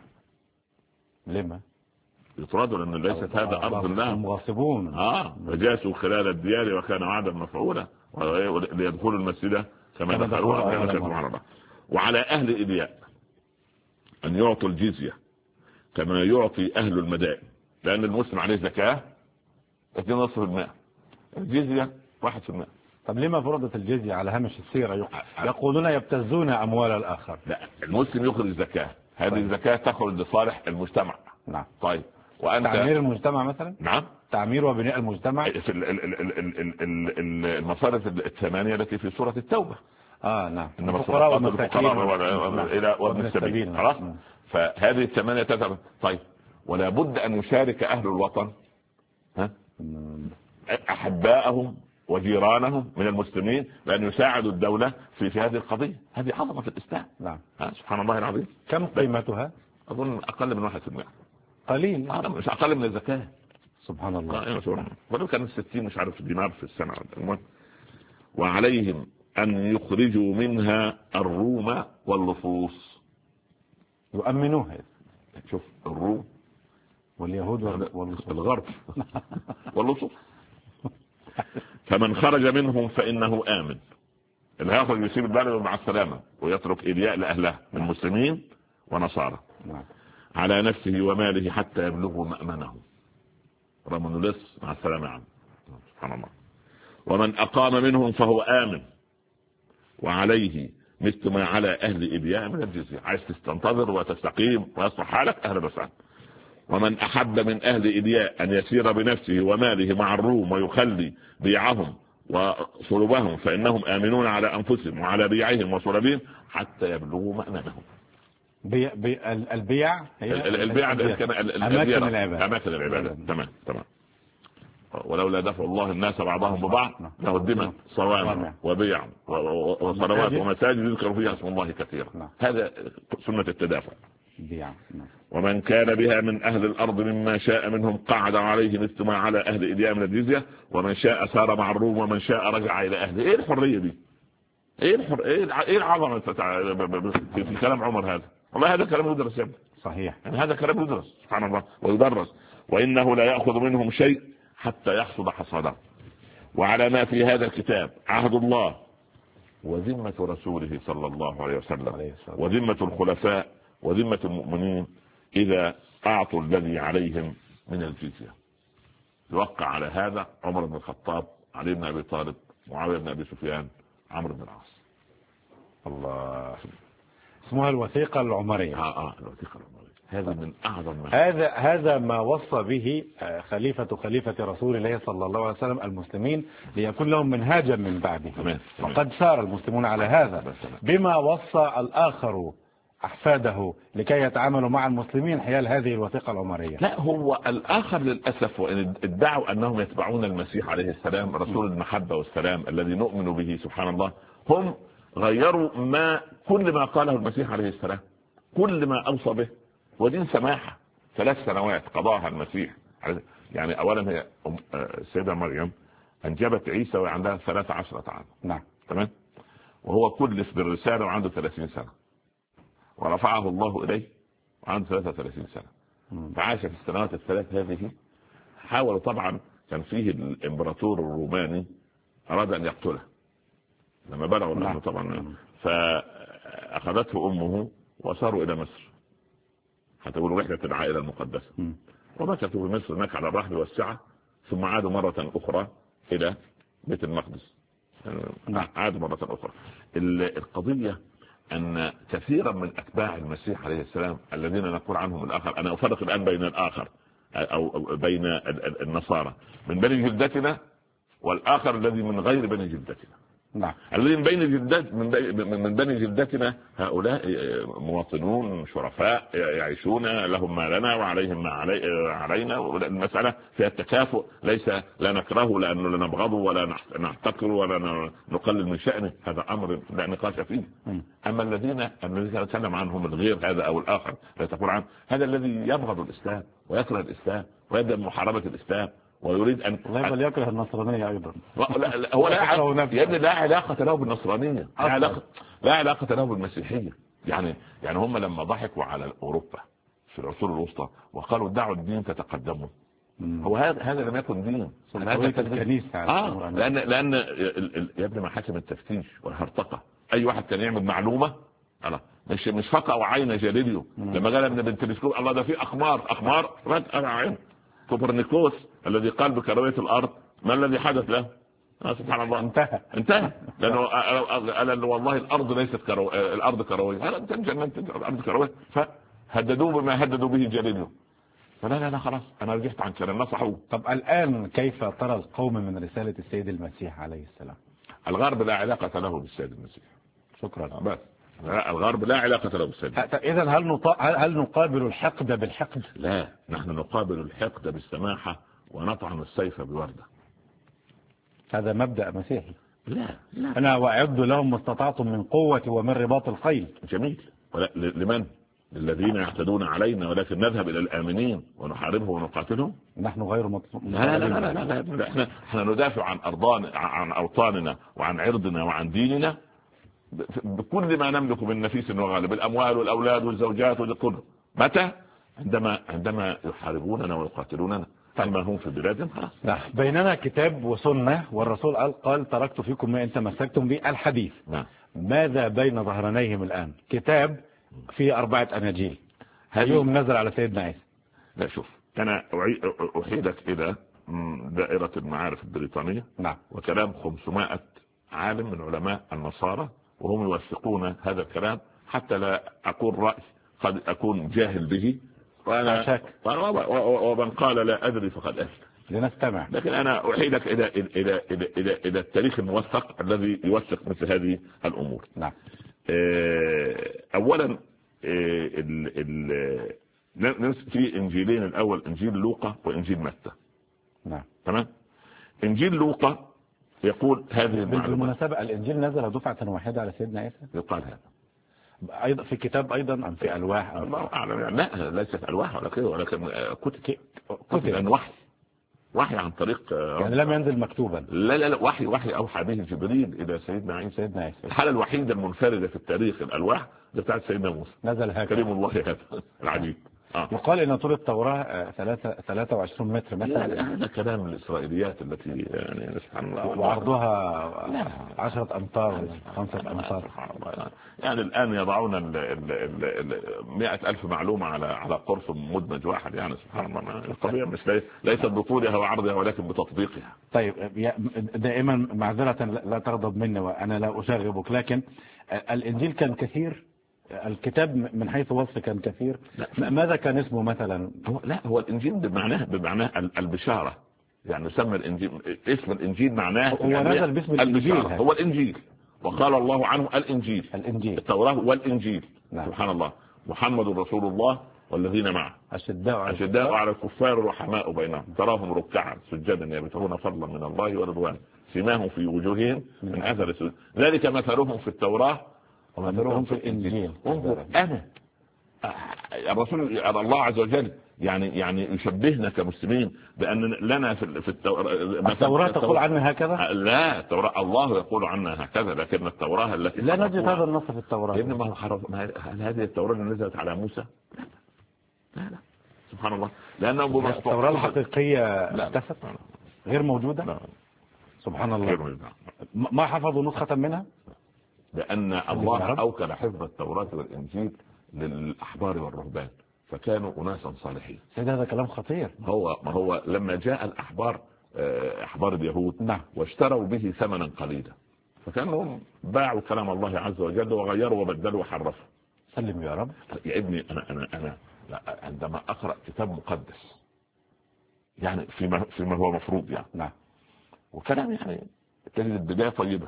لما؟
يطردوا لأن ليست هذا أرض الله،
مغاصبون.
فجاسوا خلال الديار وكان وعدا مفعولا، ليدخلوا المسجد كما دخلوا. وعلى أهل إدياء أن يعطوا الجزية كما يعطي أهل المدائن، لأن المسلم عليه زكاة 2.5%، الجزية 1%.
طب لما فرضت الجزية على هامش السيرة؟ يقولون يبتزون أموال الآخر.
لا، المسلم يخرج زكاة، هذه الزكاة تخرج لصالح المجتمع.
نعم.
طيب، وأنت
تعمير المجتمع مثلا؟
نعم،
تعمير وبناء المجتمع
في المصارف الثمانية التي في سورة التوبة.
نعم.
إنما الفقراء والمساكين إلى وابن السبيل. خلاص. فهذه الثمانية تذهب. طيب، ولا بد أن يشارك أهل الوطن أحبائهم وجيرانهم من المسلمين بأن يساعدوا الدولة في هذه القضية. هذه عظمة الإسلام.
نعم.
سبحان الله العظيم.
كم قيمتها؟
أظن أقل من 1%.
قليل.
مش أقل من الزكاة.
سبحان الله.
ولو كان 60 مش عارف دينار في السنة. وعليهم أن يخرجوا منها الروم واللصوص.
يؤمنوها.
شوف، الروم
واليهود واللصوص،
الغرب واللصوص. فمن خرج منهم فإنه آمن. اللي هيخرج يسيب البلد مع السلامة ويترك إلياء لأهلها من مسلمين ونصارى على نفسه وماله حتى يبلغوا مأمنه. رغم لص مع السلامة عنه. سبحان الله. ومن أقام منهم فهو آمن، وعليه مثل ما على أهل إبياء من الجزية. عايز تستنتظر وتستقيم ويصلح حالك، أهلا وسهلا. ومن أحب من أهل إبياء أن يسير بنفسه وماله مع الروم ويخلي بيعهم وصلبهم فإنهم آمنون على أنفسهم وعلى بيعهم وصلبهم حتى يبلغوا مأمنهم.
البيع هي
أماكن العبادة. تمام. ولولا دفع الله الناس بعضهم ببعض لهدمت صوامع وبيع وصلوات ومساجد يذكر فيها اسم الله كثيرا. هذا سنة التدافع. ومن كان بها من أهل الأرض مما شاء منهم قعد عليه مثل ما على أهل إدياء من الجزية، ومن شاء سار مع الروم ومن شاء رجع إلى أهله. إيه الحرية دي؟ إيه العظمة في كلام عمر هذا؟ والله هذا كلام يدرس يا ابني.
صحيح.
يعني هذا كلام يدرس سبحان الله ويدرس. وإنه لا يأخذ منهم شيء حتى يحصد حصاده. وعلى ما في هذا الكتاب عهد الله وذمة رسوله صلى الله عليه وسلم وذمة الخلفاء وذمة المؤمنين إذا أعطوا الذي عليهم من الجزية. يوقع على هذا عمر بن الخطاب، علي بن أبي طالب، معاوية بن أبي سفيان، عمرو بن العاص.
الله. اسمها الوثيقة العمرية.
الوثيقة العمرية. هذا من أعظم
هذا ما وصى به خليفة رسول الله صلى الله عليه وسلم المسلمين ليكون لهم منهاجا من بعده. وقد سار المسلمون على هذا بما وصى الآخر أحفاده لكي يتعاملوا مع المسلمين حيال هذه الوثيقة العمرية.
لا، هو الآخر للأسف وإن ادعوا أنهم يتبعون المسيح عليه السلام رسول المحبة والسلام الذي نؤمن به سبحان الله، هم غيروا كل ما قاله المسيح عليه السلام، كل ما أوصى به، ودين سماحة 3 سنوات قضاها المسيح. يعني أولا هي السيدة مريم أنجبت عيسى وعندها 13 عام.
نعم.
تمام. وهو كلف بالرسالة وعنده 30 سنة، ورفعه الله إليه وعنده 33 سنة. فعاش في السنوات ال3 هذه. حاولوا طبعا، كان فيه الإمبراطور الروماني أراد أن يقتله لما بلغوا الأمر طبعا، فأخذته أمه وصاروا إلى مصر، حتى يقولوا رحلة العائلة المقدسة. ومكثوا في مصر هناك على الرحب والسعة، ثم عادوا مرة أخرى إلى بيت المقدس. عادوا مرة أخرى. القضية أن كثيرا من أتباع المسيح عليه السلام الذين نقول عنهم الآخر، أنا أفرق الآن بين الآخر أو بين النصارى من بني جلدتنا والآخر الذي من غير بني جلدتنا.
نعم.
الذين من بني جلدتنا هؤلاء مواطنون شرفاء يعيشون، لهم ما لنا وعليهم ما علينا. المسألة فيها التكافؤ، ليس لا نكرهه لأنه لا نبغضه ولا نحتقره ولا نقلل من شأنه، هذا أمر لا نقاش فيه. أما الذين نتكلم عنهم الغير هذا أو الآخر لا تقول عنه، هذا الذي يبغض الإسلام ويكره الإسلام ويبدأ محاربة الإسلام ويريد أن
يكره النصرانية أيضا.
هو لا علاقة له بالنصرانية، لا علاقة له بالمسيحية. يعني هم لما ضحكوا على أوروبا في العصور الوسطى وقالوا دعوا الدين تتقدموا، هو هذا لم يكن دين، هذا
الكنيسة.
لأن يا ابني ما حكم التفتيش والهرطقة. أي واحد كان يعمل معلومة مش فقط وعين جاليليو لما قال ابن بالتلسكوب الله ده فيه أقمار رد عين. كوبرنيكوس الذي قال بكروية الأرض، ما الذي حدث له؟ سبحان الله، انتهى. لأنه قال والله الأرض ليست الأرض كروية، الأرض كروية. فهددوه بما هددوا به جاليليو. فلا خلاص أنا رجعت عن كلام نصحوه.
طب الآن كيف ترى القوم من رسالة السيد المسيح عليه السلام؟
الغرب لا علاقة له بالسيد المسيح.
شكرا.
بس الغرب لا علاقة له بالسيد.
إذن هل نقابل الحقد بالحقد؟
لا، نحن نقابل الحقد بالسماحة ونطعن السيف بوردة.
هذا مبدأ مسيحي.
لا.
أنا وأعد لهم ما استطعتم من قوة ومن رباط الخيل.
جميل. لمن؟ للذين يعتدون علينا، ولكن نذهب إلى الآمنين ونحاربهم ونقاتلهم.
نحن غير مطلوب.
لا. احنا ندافع عن أوطاننا وعن عرضنا وعن ديننا بكل ما نملك من نفيس وغالب، بالأموال والأولاد والزوجات والكل. متى؟ عندما يحاربوننا ويقاتلوننا. فما هم في بلادهم خلاص.
بيننا كتاب وسنة، والرسول قال تركت فيكم ما إن تمسكتم به الحديث. ماذا بين ظهرانيهم الآن؟ كتاب فيه 4 أناجيل، اليوم نزل على سيدنا عيسى.
لا شوف، أنا أحيلك إلى دائرة المعارف البريطانية. وكلام 500 عالم من علماء النصارى، وهم يوثقون هذا الكلام، حتى لا أقول رأي قد أكون جاهل به، ومن قال لا أدري فقد أفتى.
لنستمع.
لكن أنا أحيلك إلى التاريخ الموثق الذي يوثق مثل هذه الأمور. أولا في إنجيلين، الأول إنجيل لوقا وإنجيل متى. تمام. إنجيل لوقا يقول هذه المعلومات.
بالمناسبة الإنجيل نزل دفعة واحدة على سيدنا عيسى؟
يقال هذا
أيضا في كتاب أيضا أم في ألواح؟
لا ليست ألواح ولا كده، ولكن كتب وحي عن طريق،
يعني لم ينزل مكتوبا.
لا وحي أوحى به جبريل إلى سيدنا عيسى. الحالة الوحيدة المنفردة في التاريخ الألواح بتاعت سيدنا موسى،
نزل هكذا
كريم الله هذا العجيب.
يقال ان طول التوراة 23 متر مثلا.
هذا كلام الإسرائيليات التي يعني سبحان الله،
وعرضها 10 أمتار 5 أمتار.
يعني الآن يضعون 100,000 معلومة على قرص مدمج واحد. يعني سبحان الله، القضية مش ليست بطولها وعرضها ولكن بتطبيقها.
طيب دائما معذرة لا تغضب مني وأنا لا أشاغبك، لكن الإنجيل كان كثير، الكتاب من حيث وصف كان كثير. ماذا كان اسمه مثلا؟
هو الإنجيل بمعناه البشارة، يعني يسمى الإنجيل، اسم الإنجيل معناه
هو نزل باسم الإنجيل.
هو الإنجيل، وقال الله عنه الإنجيل. التوراة والإنجيل
نعم.
سبحان الله، محمد رسول الله والذين معه أشداء على الكفار رحماء بينهم تراهم ركعا سجدا يبتغون فضلا من الله ورضوانه سيماهم في وجوههم من أثر السجود ذلك مثلهم في التوراة ومثلهم في الإنجيل. انظر أنا الرسول الله عز وجل يعني يشبهنا كمسلمين بأن لنا في
التوراة تقول عنها هكذا؟
لا، التوراة الله يقول عنها هكذا، لكن التوراة التي
لا نجد هذا النص في التوراة.
هل هذه التوراة اللي نزلت على موسى؟ لا سبحان الله، لأنه
التوراة الحقيقية اختفت غير موجودة.
لا.
سبحان الله، ما حفظوا نسخة منها،
لأن الله أوكل حفظ التوراة والإنجيل للأحبار والرهبان، فكانوا أناسا صالحين.
سيد هذا كلام خطير.
هو لما جاء الأحبار أحبار اليهود
نعم.
واشتروا به ثمنا قليلا، فكانوا باعوا كلام الله عز وجل وغيروا وبدلوا وحرفوا.
سلم يا رب.
يا ابني أنا عندما أقرأ كتاب مقدس يعني فيما هو مفروض يعني
نعم،
وكلام يعني تجد البداية طيبة.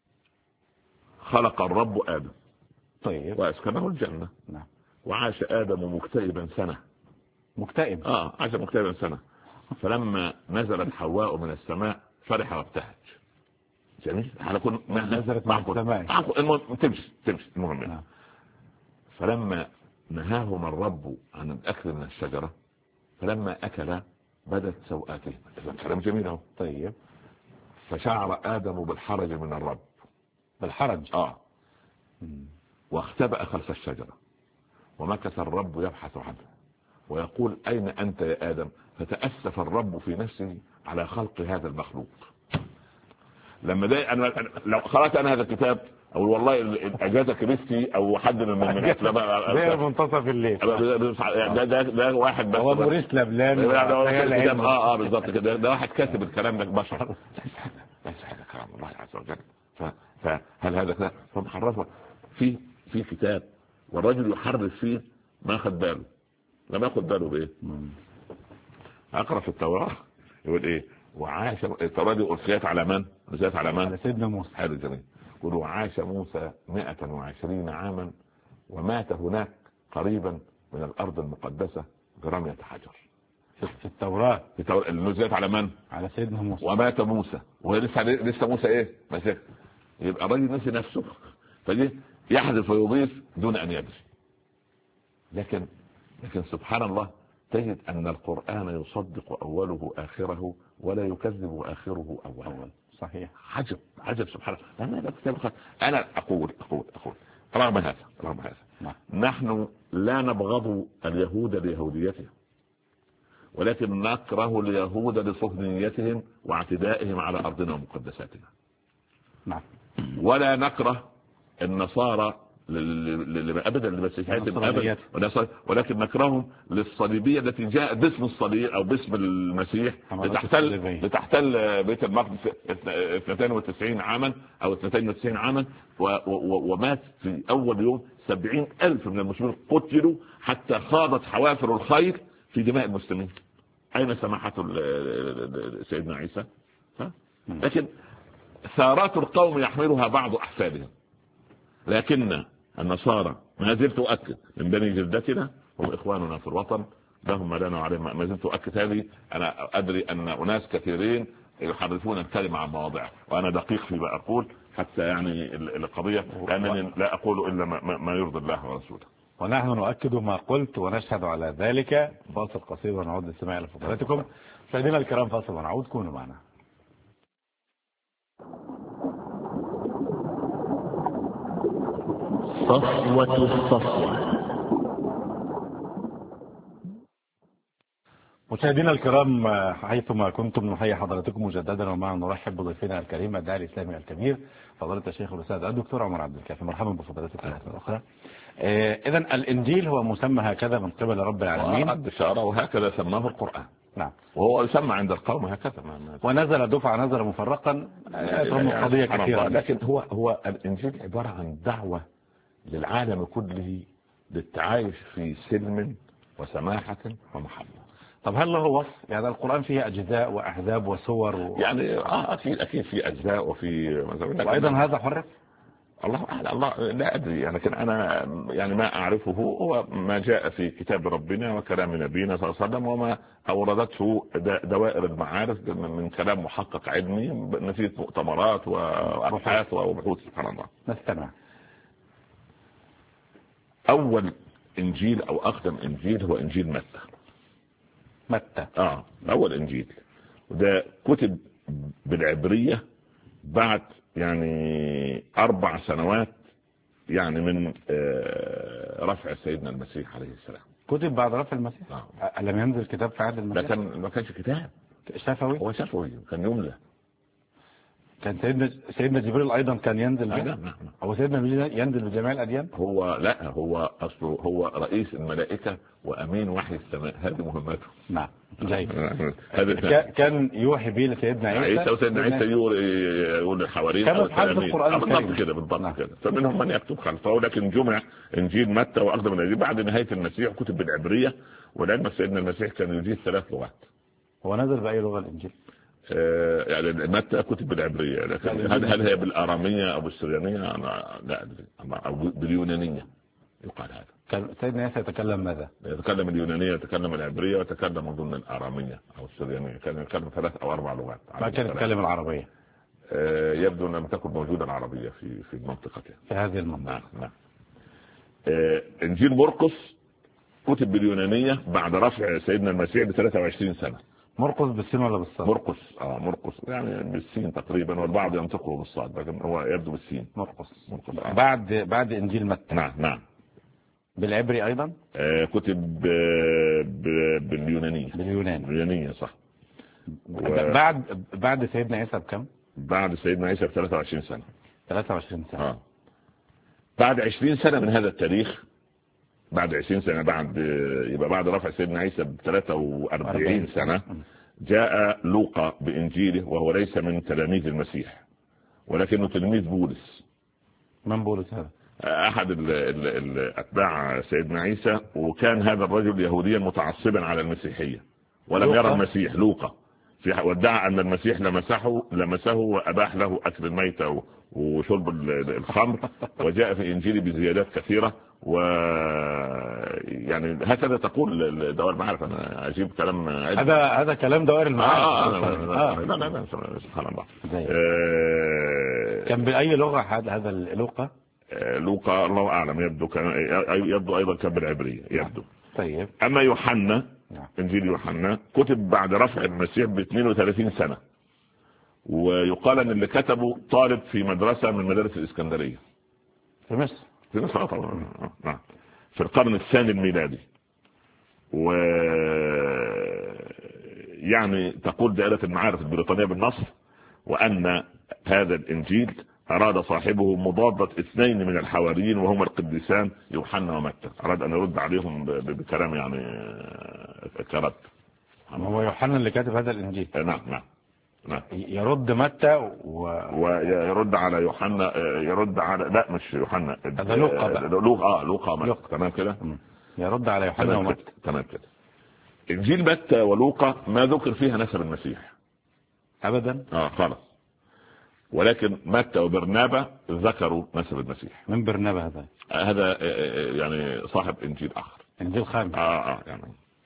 خلق الرب آدم
طيب
وأسكنه الجنة.
نعم.
وعاش آدم مكتئبا سنة.
مكتئب؟
عاش مكتئبا سنة. فلما نزلت حواء من السماء فرح وابتهج. جميل. على كل
نزلت من السماء.
المهم تمشي المهم.
نعم.
فلما نهاهما الرب عن الأكل من الشجرة فلما أكل بدت سوآتهما. إذا كلام جميل اهو.
طيب.
فشعر آدم بالحرج من الرب.
بالحرج؟
واختبأ خلف الشجرة ومكث الرب يبحث عنه ويقول أين أنت يا آدم؟ فتأسف الرب في نفسه على خلق هذا المخلوق. لما ده أنا لو قرأت أنا هذا الكتاب أو والله الأجازة كريستي أو حد من المؤمنات
زي منتصف الليل
ده واحد بس
هو موريس لبلان
بالظبط كده. ده واحد كاتب الكلام ده بشر. ليس هذا كلام الله عز وجل. فهل هذا كلام فمحرفه في كتاب والرجل يحرف فيه ما خد باله. لما ياخد باله بايه؟ اقرا في التوراة يقول ايه؟ وعاش التوراة دي أرسلت على من؟ أرسلت على من؟
على سيدنا موسى.
حلو جميل. يقول وعاش موسى 120 عاما ومات هناك قريبا من الأرض المقدسة برمية حجر.
في التوراة
اللي نزلت على من؟
على سيدنا موسى.
ومات موسى ولسه موسى ايه؟ مسك. يبقى الراجل نسي نفسه فدي يحذف ويضيف دون ان يدري. لكن سبحان الله تجد ان القرآن يصدق اوله اخره ولا يكذب اخره اوله.
صحيح.
عجب سبحان الله. انا اقول رغم هذا نحن لا نبغض اليهود ليهوديتهم ولكن نكره اليهود لصهيونيتهم واعتدائهم على ارضنا ومقدساتنا.
نعم.
ولا نكره النصارى ابدا لمسيحيتهم ابدا، ولكن نكرههم للصليبيه التي جاءت باسم الصليب او باسم المسيح لتحتل بيت المقدس 92 عاما او 92 عاما ومات في اول يوم 70,000 من المسلمين قتلوا حتى خاضت حوافر الخير في دماء المسلمين. اين سماحه سيدنا عيسى؟ لكن ثارات القوم يحملها بعض احفادهم، لكن النصارى ما زلت أؤكد من بني جلدتنا هم إخواننا في الوطن لهم ما لنا وعليهم. ما زلت أؤكد هذه. أنا أدري أن أناس كثيرين يحرفون الكلمة عن مواضعها وأنا دقيق فيما أقول حتى يعني القضية لأنني لا أقول إلا ما يرضي الله ورسوله.
ونحن نؤكد ما قلت ونشهد على ذلك. فاصل قصير ونعود للاستماع إلى فقراتكم. مشاهدينا الكرام فاصل ونعود، كونوا معنا.
صفوة الصفوة.
مشاهدينا الكرام حيثما كنتم نحيي حضراتكم مجددا ومعنا نرحب بضيفنا الكريم الداعي الاسلامي الكبير فضيلة الشيخ الاستاذ الدكتور عمر عبد الكافي. مرحبا بفضيلتكم مرة أخرى. إذا الإنجيل هو مسمى هكذا من قبل رب العالمين
البشارة وهكذا سماه القرآن.
نعم.
وهو يسمى عند القوم هكذا
ونزل دفعة نزل مفرقا يتم القضية كثيرا.
لكن هو الإنجيل عبارة عن دعوة للعالم كله للتعايش في سلم وسماحة ومحبة.
طب هل له وصف؟ يعني القرآن فيه أجزاء وأحزاب وصور
يعني أكيد في أجزاء وفي
وأيضا هذا حرف؟
الله أعلم، الله لا أدري يعني، لكن أنا يعني ما أعرفه هو ما جاء في كتاب ربنا وكلام نبينا صلى الله عليه وسلم، وما أوردته دوائر المعارف من كلام محقق علمي نتيجة مؤتمرات وأبحاث وبحوث. سبحان الله.
نستمع.
أول إنجيل أو أقدم إنجيل هو إنجيل متى.
متى
أول إنجيل، وده كتب بالعبرية بعد يعني 4 سنوات يعني من رفع سيدنا المسيح عليه السلام.
كتب بعد رفع المسيح؟ لم ينزل كتاب في عهد المسيح؟
لكن ما كانش كتاب
شفوي.
هو شفوي، كان يملى.
كان سيدنا جبريل ايضا كان ينزل به.
نعم.
هو سيدنا جبريل ينزل بجميع الاديان؟
هو اصله هو رئيس الملائكه وامين وحي السماء، هذه مهمته.
نعم جيد. كان يوحي به لسيدنا عيسى
وسيدنا عيسى يقول للحواريين
كانوا في حالة القرآن الكريم.
بالضبط كده. فمنهم من يكتب خلفه، لكن جمع انجيل متى واقدم الانجيل بعد نهايه المسيح كتب بالعبريه. ولعلم سيدنا المسيح كان يجيد 3 لغات.
هو نزل باي لغه الانجيل؟
يعني متى كتب بالعبرية، لكن هل هي بالآرامية أو بالسريانية أنا لا أدري، أو باليونانية يقال هذا.
كان سيدنا عيسى يتكلم ماذا؟
يتكلم اليونانية، يتكلم العبرية، ويتكلم أظن الآرامية أو السريانية. كان يتكلم 3 أو 4 لغات.
ما كان يتكلم العربية؟
يبدو أن لم تكن موجودة العربية في منطقته،
في هذه المنطقة.
نعم. إنجيل مرقس كتب باليونانية بعد رفع سيدنا المسيح ب23 سنة.
مرقس بالسين ولا بالصاد؟
مرقس يعني بالسين تقريبا، والبعض ينطقه بالصاد لكن هو يبدو بالسين.
مرقس. بعد انجيل متى.
نعم.
بالعبري ايضا؟
كتب باليونانية صح.
بعد سيدنا عيسى بكم؟
بعد سيدنا عيسى ب23 سنة.
23 سنة.
بعد 20 سنة من هذا التاريخ، بعد 20 سنة يبقى بعد رفع سيدنا عيسى ب43 سنة، جاء لوقا بإنجيله، وهو ليس من تلاميذ المسيح ولكنه تلميذ بولس.
من بولس هذا؟
أحد أتباع سيدنا عيسى، وكان هذا الرجل يهوديا متعصبا على المسيحية ولم يرى المسيح. لوقا وادعى أن المسيح لمسه وأباح له أكل الميتة وشرب الخمر، وجاء في إنجيله بزيادات كثيرة. يعني هكذا تقول دوائر المعارف. أنا أجيب كلام
هذا كلام دوائر المعارف.
لا سبحان الله.
كان بأي لغة هذا لوقا؟
لوقا الله أعلم، يبدو أيضا كان بالعبرية يبدو.
طيب.
أما يوحنا، إنجيل يوحنا كتب بعد رفع المسيح ب32 سنة، ويقال أن اللي كتبه طالب في مدرسة من مدارس الإسكندرية
في مصر
طبعا. في القرن الثاني الميلادي. ويعني تقول دائرة المعارف البريطانية بالنص، وأن هذا الإنجيل أراد صاحبه مضادة 2 من الحواريين وهما القديسان يوحنا ومتى. أراد أن يرد عليهم بكلام يعني كرد.
هو يوحنا اللي كاتب هذا الإنجيل.
نعم.
يرد متى
ويرد على يوحنا، يرد على لا مش يوحنا،
هذا لوقا.
تمام كده.
يرد على يوحنا ومتى.
تمام كده. إنجيل متى ولوقا ما ذكر فيها نسب المسيح
أبدا.
خالص. ولكن متى وبرنابا ذكروا نسب المسيح.
من برنابا
هذا يعني صاحب إنجيل آخر،
إنجيل خامس.
يعني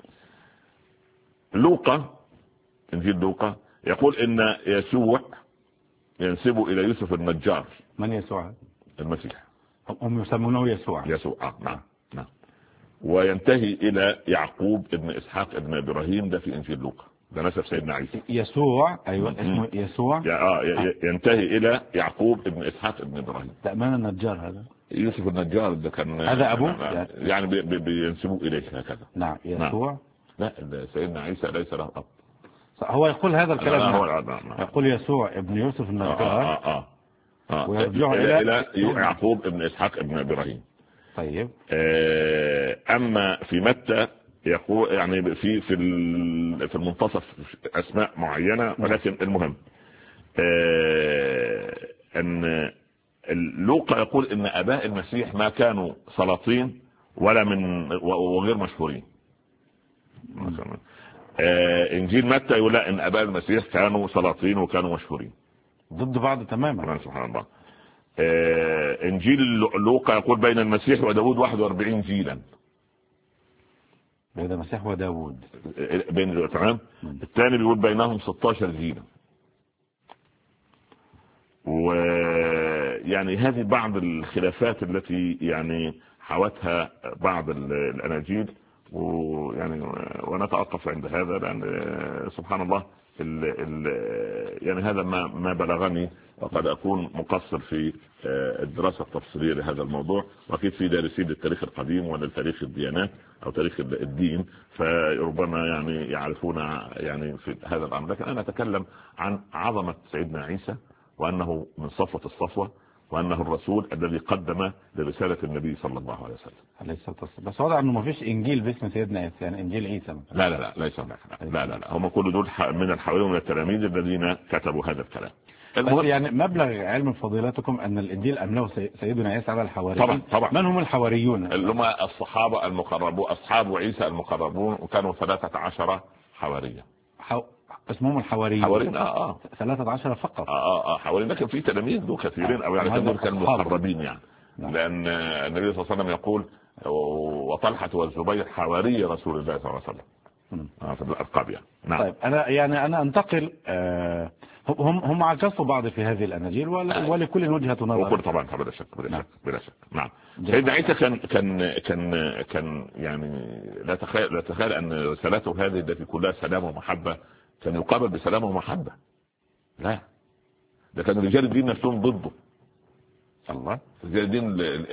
لوقا، إنجيل لوقا يقول إن يسوع ينسب إلى يوسف النجار.
من يسوع؟
المسيح.
هم يسمونه يسوع.
نعم. وينتهي إلى يعقوب ابن إسحاق ابن إبراهيم، ده في إنجيل لوقا، ده نسب سيدنا عيسى.
يسوع أيوة اسمه يسوع.
ينتهي إلى يعقوب ابن إسحاق ابن إبراهيم.
لا من النجار هذا؟
يوسف النجار ده كان
هذا أبوه
يعني بينسبوا إليه هكذا.
نعم. يسوع
لا سيدنا عيسى ليس له أب.
هو يقول هذا الكلام. يقول يسوع ابن يوسف النجار.
ويرجع إلى يعقوب ابن إسحاق ابن إبراهيم.
طيب.
أما في متى يقول يعني في المنتصف أسماء معينة، ولكن المهم أن لوقا يقول إن آباء المسيح ما كانوا سلاطين ولا وغير مشهورين. إنجيل متى يقول لا، إن آباء المسيح كانوا سلاطين وكانوا مشهورين.
ضد بعض تماما.
سبحان الله. انجيل لوقا يقول بين المسيح وداود 41 جيلا.
بين المسيح وداود
بين، تمام. الثاني بيقول بينهم 16 جيلا. ويعني هذه بعض الخلافات التي يعني حوتها بعض الاناجيل، ويعني ونتوقف عند هذا، لان سبحان الله يعني هذا ما بلغني، وقد اكون مقصر في الدراسه التفصيليه لهذا الموضوع، واكيد في دارسين للتاريخ القديم ولا تاريخ الديانات او تاريخ الدين فربما يعني يعرفون يعني في هذا الامر. لكن انا اتكلم عن عظمه سيدنا عيسى، وانه من صفوه الصفوه، وانه الرسول الذي قدم لرساله النبي صلى الله عليه وسلم
عليه الصلاه والسلام. بس واضح انه ما فيش انجيل باسم سيدنا عيسى، يعني انجيل عيسى مثلا.
لا ليس هناك. لا هم كل دول من الحواريين من التلاميذ الذين كتبوا هذا الكلام.
بس يعني مبلغ علم فضيلتكم ان الانجيل املاه سيدنا عيسى على الحواريين.
طبعا.
من هم الحواريون؟
اللي هم الصحابه المقربون، اصحاب عيسى المقربون، وكانوا 13 حواريا.
اسمهم الحواريين. 13 فقط.
حواريين، لكن في تلاميذ دول كثيرين، او يعني كانوا مقربين يعني. لان النبي صلى الله عليه وسلم يقول وطلحه والزبير حواري رسول الله صلى الله عليه وسلم في الألقاب يعني. نعم.
طيب انا انتقل. هم عكسوا بعض في هذه الاناجيل ولكل وجهه نظر.
وكل طبعا بلا شك. نعم. سيدنا عيسى كان يعني لا تخيل ان رسالته هذه التي كلها سلام ومحبه كان يقابل بسلام ومحبه. لا، ده كان رجال الدين نفسهم ضده. الله، رجال الدين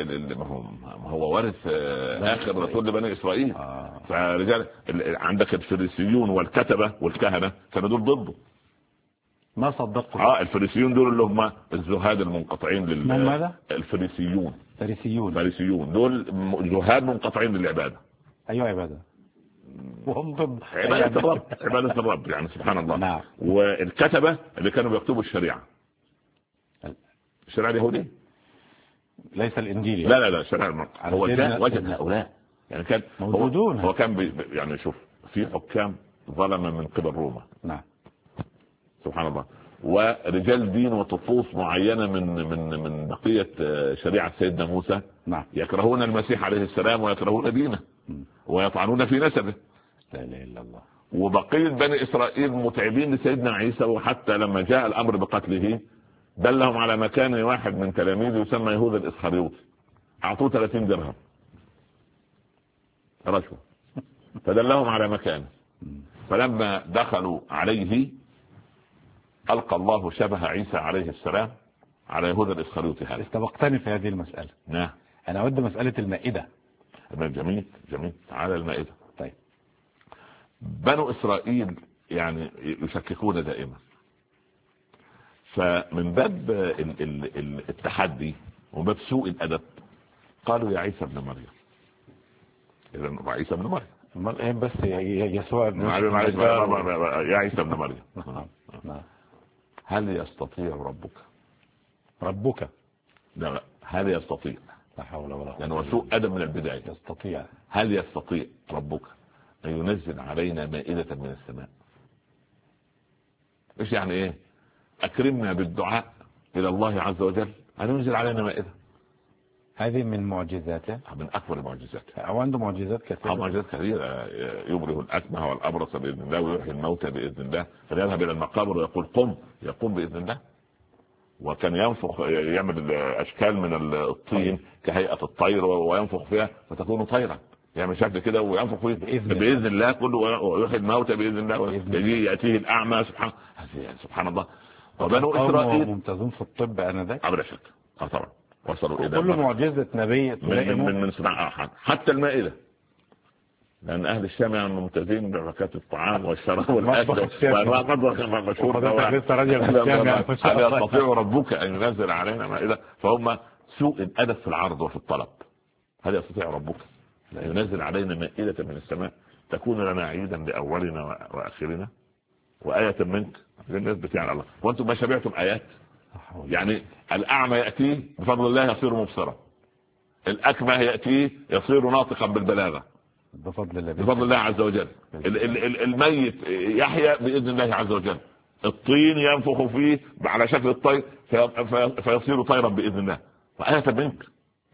ما هو وارث اخر رسول لبني اسرائيل. فرجال عندك الفريسيون والكتبه والكهنه كانوا دول ضده.
ما صدقوا.
الفريسيون دول اللي هم الزهاد المنقطعين
ماذا؟
الفريسيون.
فريسيون
دول زهاد منقطعين للعباده.
ايوه عباده. وهم ضد
عباده الرب يعني سبحان الله.
نعم.
والكتبه اللي كانوا بيكتبوا الشريعه اليهوديه،
ليس الانجيل يعني.
لا الشريعه. هو وجد هؤلاء يعني كان
موجودون.
هو كان يعني شوف، في حكام ظلم من قبل روما.
نعم.
سبحان الله. ورجال دين وطقوس معينه من بقيه شريعه سيدنا موسى.
نعم.
يكرهون المسيح عليه السلام ويكرهون دينه ويطعنون في نسبه.
لا اله الا الله.
وبقيه بني اسرائيل متعبين لسيدنا عيسى، وحتى لما جاء الامر بقتله دلهم على مكان واحد من تلاميذه يسمى يهوذا الاسخريوطي، اعطوه 30 درهم رشوه، فدلهم على مكانه. فلما دخلوا عليه ألقى الله شبه عيسى عليه السلام على يهوذا الإسخريوطي. هذا
استبقتني في هذه المسألة.
نعم.
أنا أود مسألة المائدة.
جميل. تعالى المائدة.
طيب.
بنو إسرائيل يعني يشككون دائما، فمن باب التحدي وباب سوء الأدب قالوا يا عيسى ابن مريم. إذن عيسى ابن مريم
بس يسوع
يا عيسى ابن مريم. هل يستطيع ربك؟ لا، هل يستطيع؟
لا حول ولا قوة.
لأنه سوء أدب من البداية.
يستطيع.
هل يستطيع ربك أن ينزل علينا مائدة من السماء؟ إيش يعني إيه؟ أكرمنا بالدعاء إلى الله عز وجل أن ينزل علينا مائدة.
هذه من معجزاته،
من أكبر المعجزات.
أو عنده معجزات كثيرة.
معجزات كثيرة. يبرئ الأكمه والأبرص بإذن الله، ويحيي الموتى بإذن الله، فليذهب إلى المقابر ويقول قم يقوم بإذن الله. وكان ينفخ، يعمل أشكال من الطين كهيئة الطير وينفخ فيها فتكون طيرا، يعمل شكل كده وينفخ فيه بإذن الله كله، ويحيي الموتى بإذن الله، يجي يأتيه الأعمى. سبحان الله. وبنو إسرائيل
ممتازون في الطب أنذاك
بلا شك. طبعا وصلوا إلى
كل معجزة نبي
من صناعة حتى المائدة، لأن أهل الشام يعني ممتازين بحركة الطعام والشراب والأكل والمطبخ المشهور. هل يستطيع ربك أن ينزل علينا مائدة؟ فهم سوء الأدب في العرض وفي الطلب. هل يستطيع ربك أن ينزل علينا مائدة من السماء تكون لنا عيدا لأولنا وآخرنا وآية منك للناس بتاع الله؟ وأنتم ما شبعتم آيات. يعني الأعمى يأتيه بفضل الله يصير مبصرا، الأكمه يأتيه يصير ناطقا بالبلاغة بفضل الله عز وجل، الميت يحيى بإذن الله عز وجل. الطين ينفخ فيه على شكل الطير فيصير طيرا بإذن الله، وآية منك.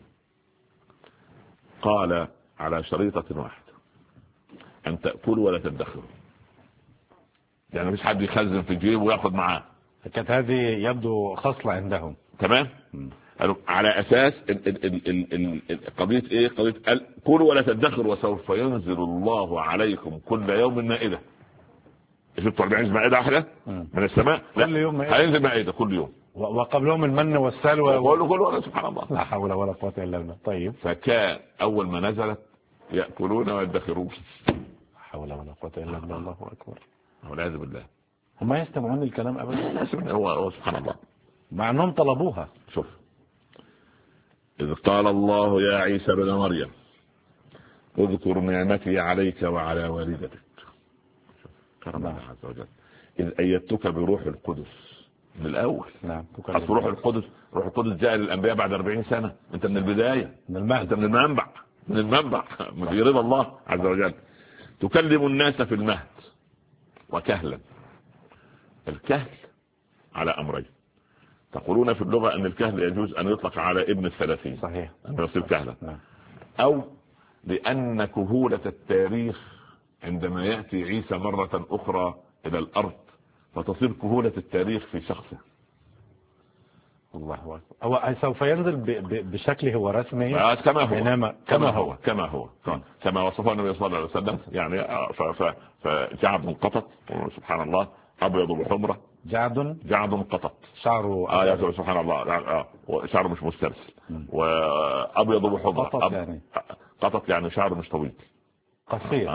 قال على شريطة واحدة أن تأكلوا ولا تدخروا، يعني مش حد يخزن في جيبه ويأخذ معاه.
كانت هذه يبدو خصلة عندهم.
تمام. قالوا على أساس قضية إيه؟ قضية كلوا ولا تدخروا وسوف ينزل الله عليكم كل يوم مائدة. شفتوا 40 مائدة واحدة من السماء؟
كل يوم
هينزل مائدة كل يوم،
وقبلهم المن والسلوى
كله سبحان الله،
لا حول ولا قوة إلا بالله. طيب،
فكان أول ما نزلت يأكلون ويدخرون،
لا حول ولا قوة إلا بالله. الله أكبر،
والعياذ بالله.
هم يستمعون الكلام أبدا،
هو سبحان الله،
مع أنهم طلبوها.
شوف، إذ قال الله يا عيسى ابن مريم اذكر نعمتي عليك وعلى والدتك، كرم الله عز وجل، إذ أيدتك بروح القدس. من الأول
نعم،
أصل روح القدس جاء للأنبياء بعد 40 سنة. أنت من البداية، أنت من المنبع في رضا الله عز وجل. تكلم الناس في المهد وكهلا. الكهل على أمرين، تقولون في اللغة أن الكهل يجوز أن يطلق على ابن 30،
صحيح،
أن يصير كهلا،
نعم.
أو لأن كهولة التاريخ عندما يأتي عيسى مرة أخرى إلى الأرض فتصير كهولة التاريخ في شخصه.
الله أكبر. هو سوف ينزل بشكله هو رسمي
كما هو كما وصفه النبي صلى الله عليه وسلم، يعني فجعد قطط، سبحان الله، أبيض بحمرة، جعد قطط،
شعره
سبحان الله، شعره مش مسترسل، وأبيض بحمرة، قطط يعني شعره مش طويل،
قصير،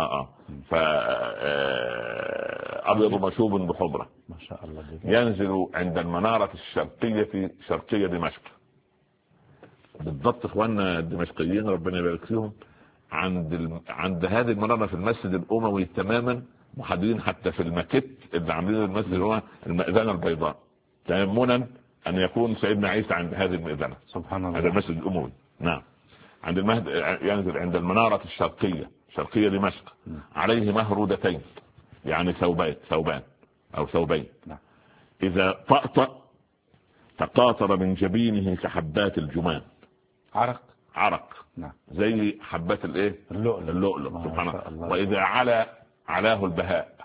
أبيض مشوب بحمرة،
ما شاء الله.
ينزل عند المنارة الشرقية شرقية دمشق بالضبط. اخواننا الدمشقيين ربنا يبارك فيهم، عند هذه المنارة في المسجد الأموي تماما، محددين حتى في المكت اللي عاملين المسجد هو المئذنة البيضاء، تيمنا أن يكون سيدنا عيسى عند هذه المئذنة.
سبحان الله.
هذا المسجد الأموي، نعم. عند المهد ينزل عند المنارة الشرقية شرقية دمشق، عليه مهرودتين، يعني ثوبان،
نعم.
إذا طأطأ تقاطر من جبينه كحبات الجمان، عرق،
نعم.
زي حبات الايه؟ اللؤلؤ سبحان الله. وإذا علاه البهاء،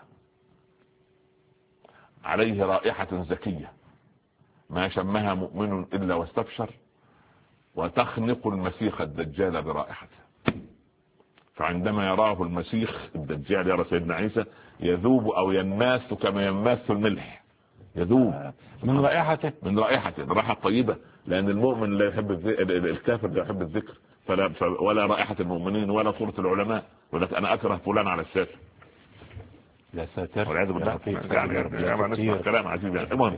عليه رائحة زكية ما شمها مؤمن إلا واستبشر، وتخنق المسيخ الدجال برائحته. فعندما يراه المسيخ الدجال، يرى سيدنا عيسى، يذوب أو ينماس كما ينماس الملح، يذوب
من رائحته،
الرائحة الطيبة، لأن المؤمن لا يحب الكافر لا يحب الذكر، ولا رائحة المؤمنين ولا صورة العلماء، ولكن أنا أكره فلان على الشاشة.
يا ساتر،
والعياذ بالله. يعني نسمع كلام عجيب يعني. المهم،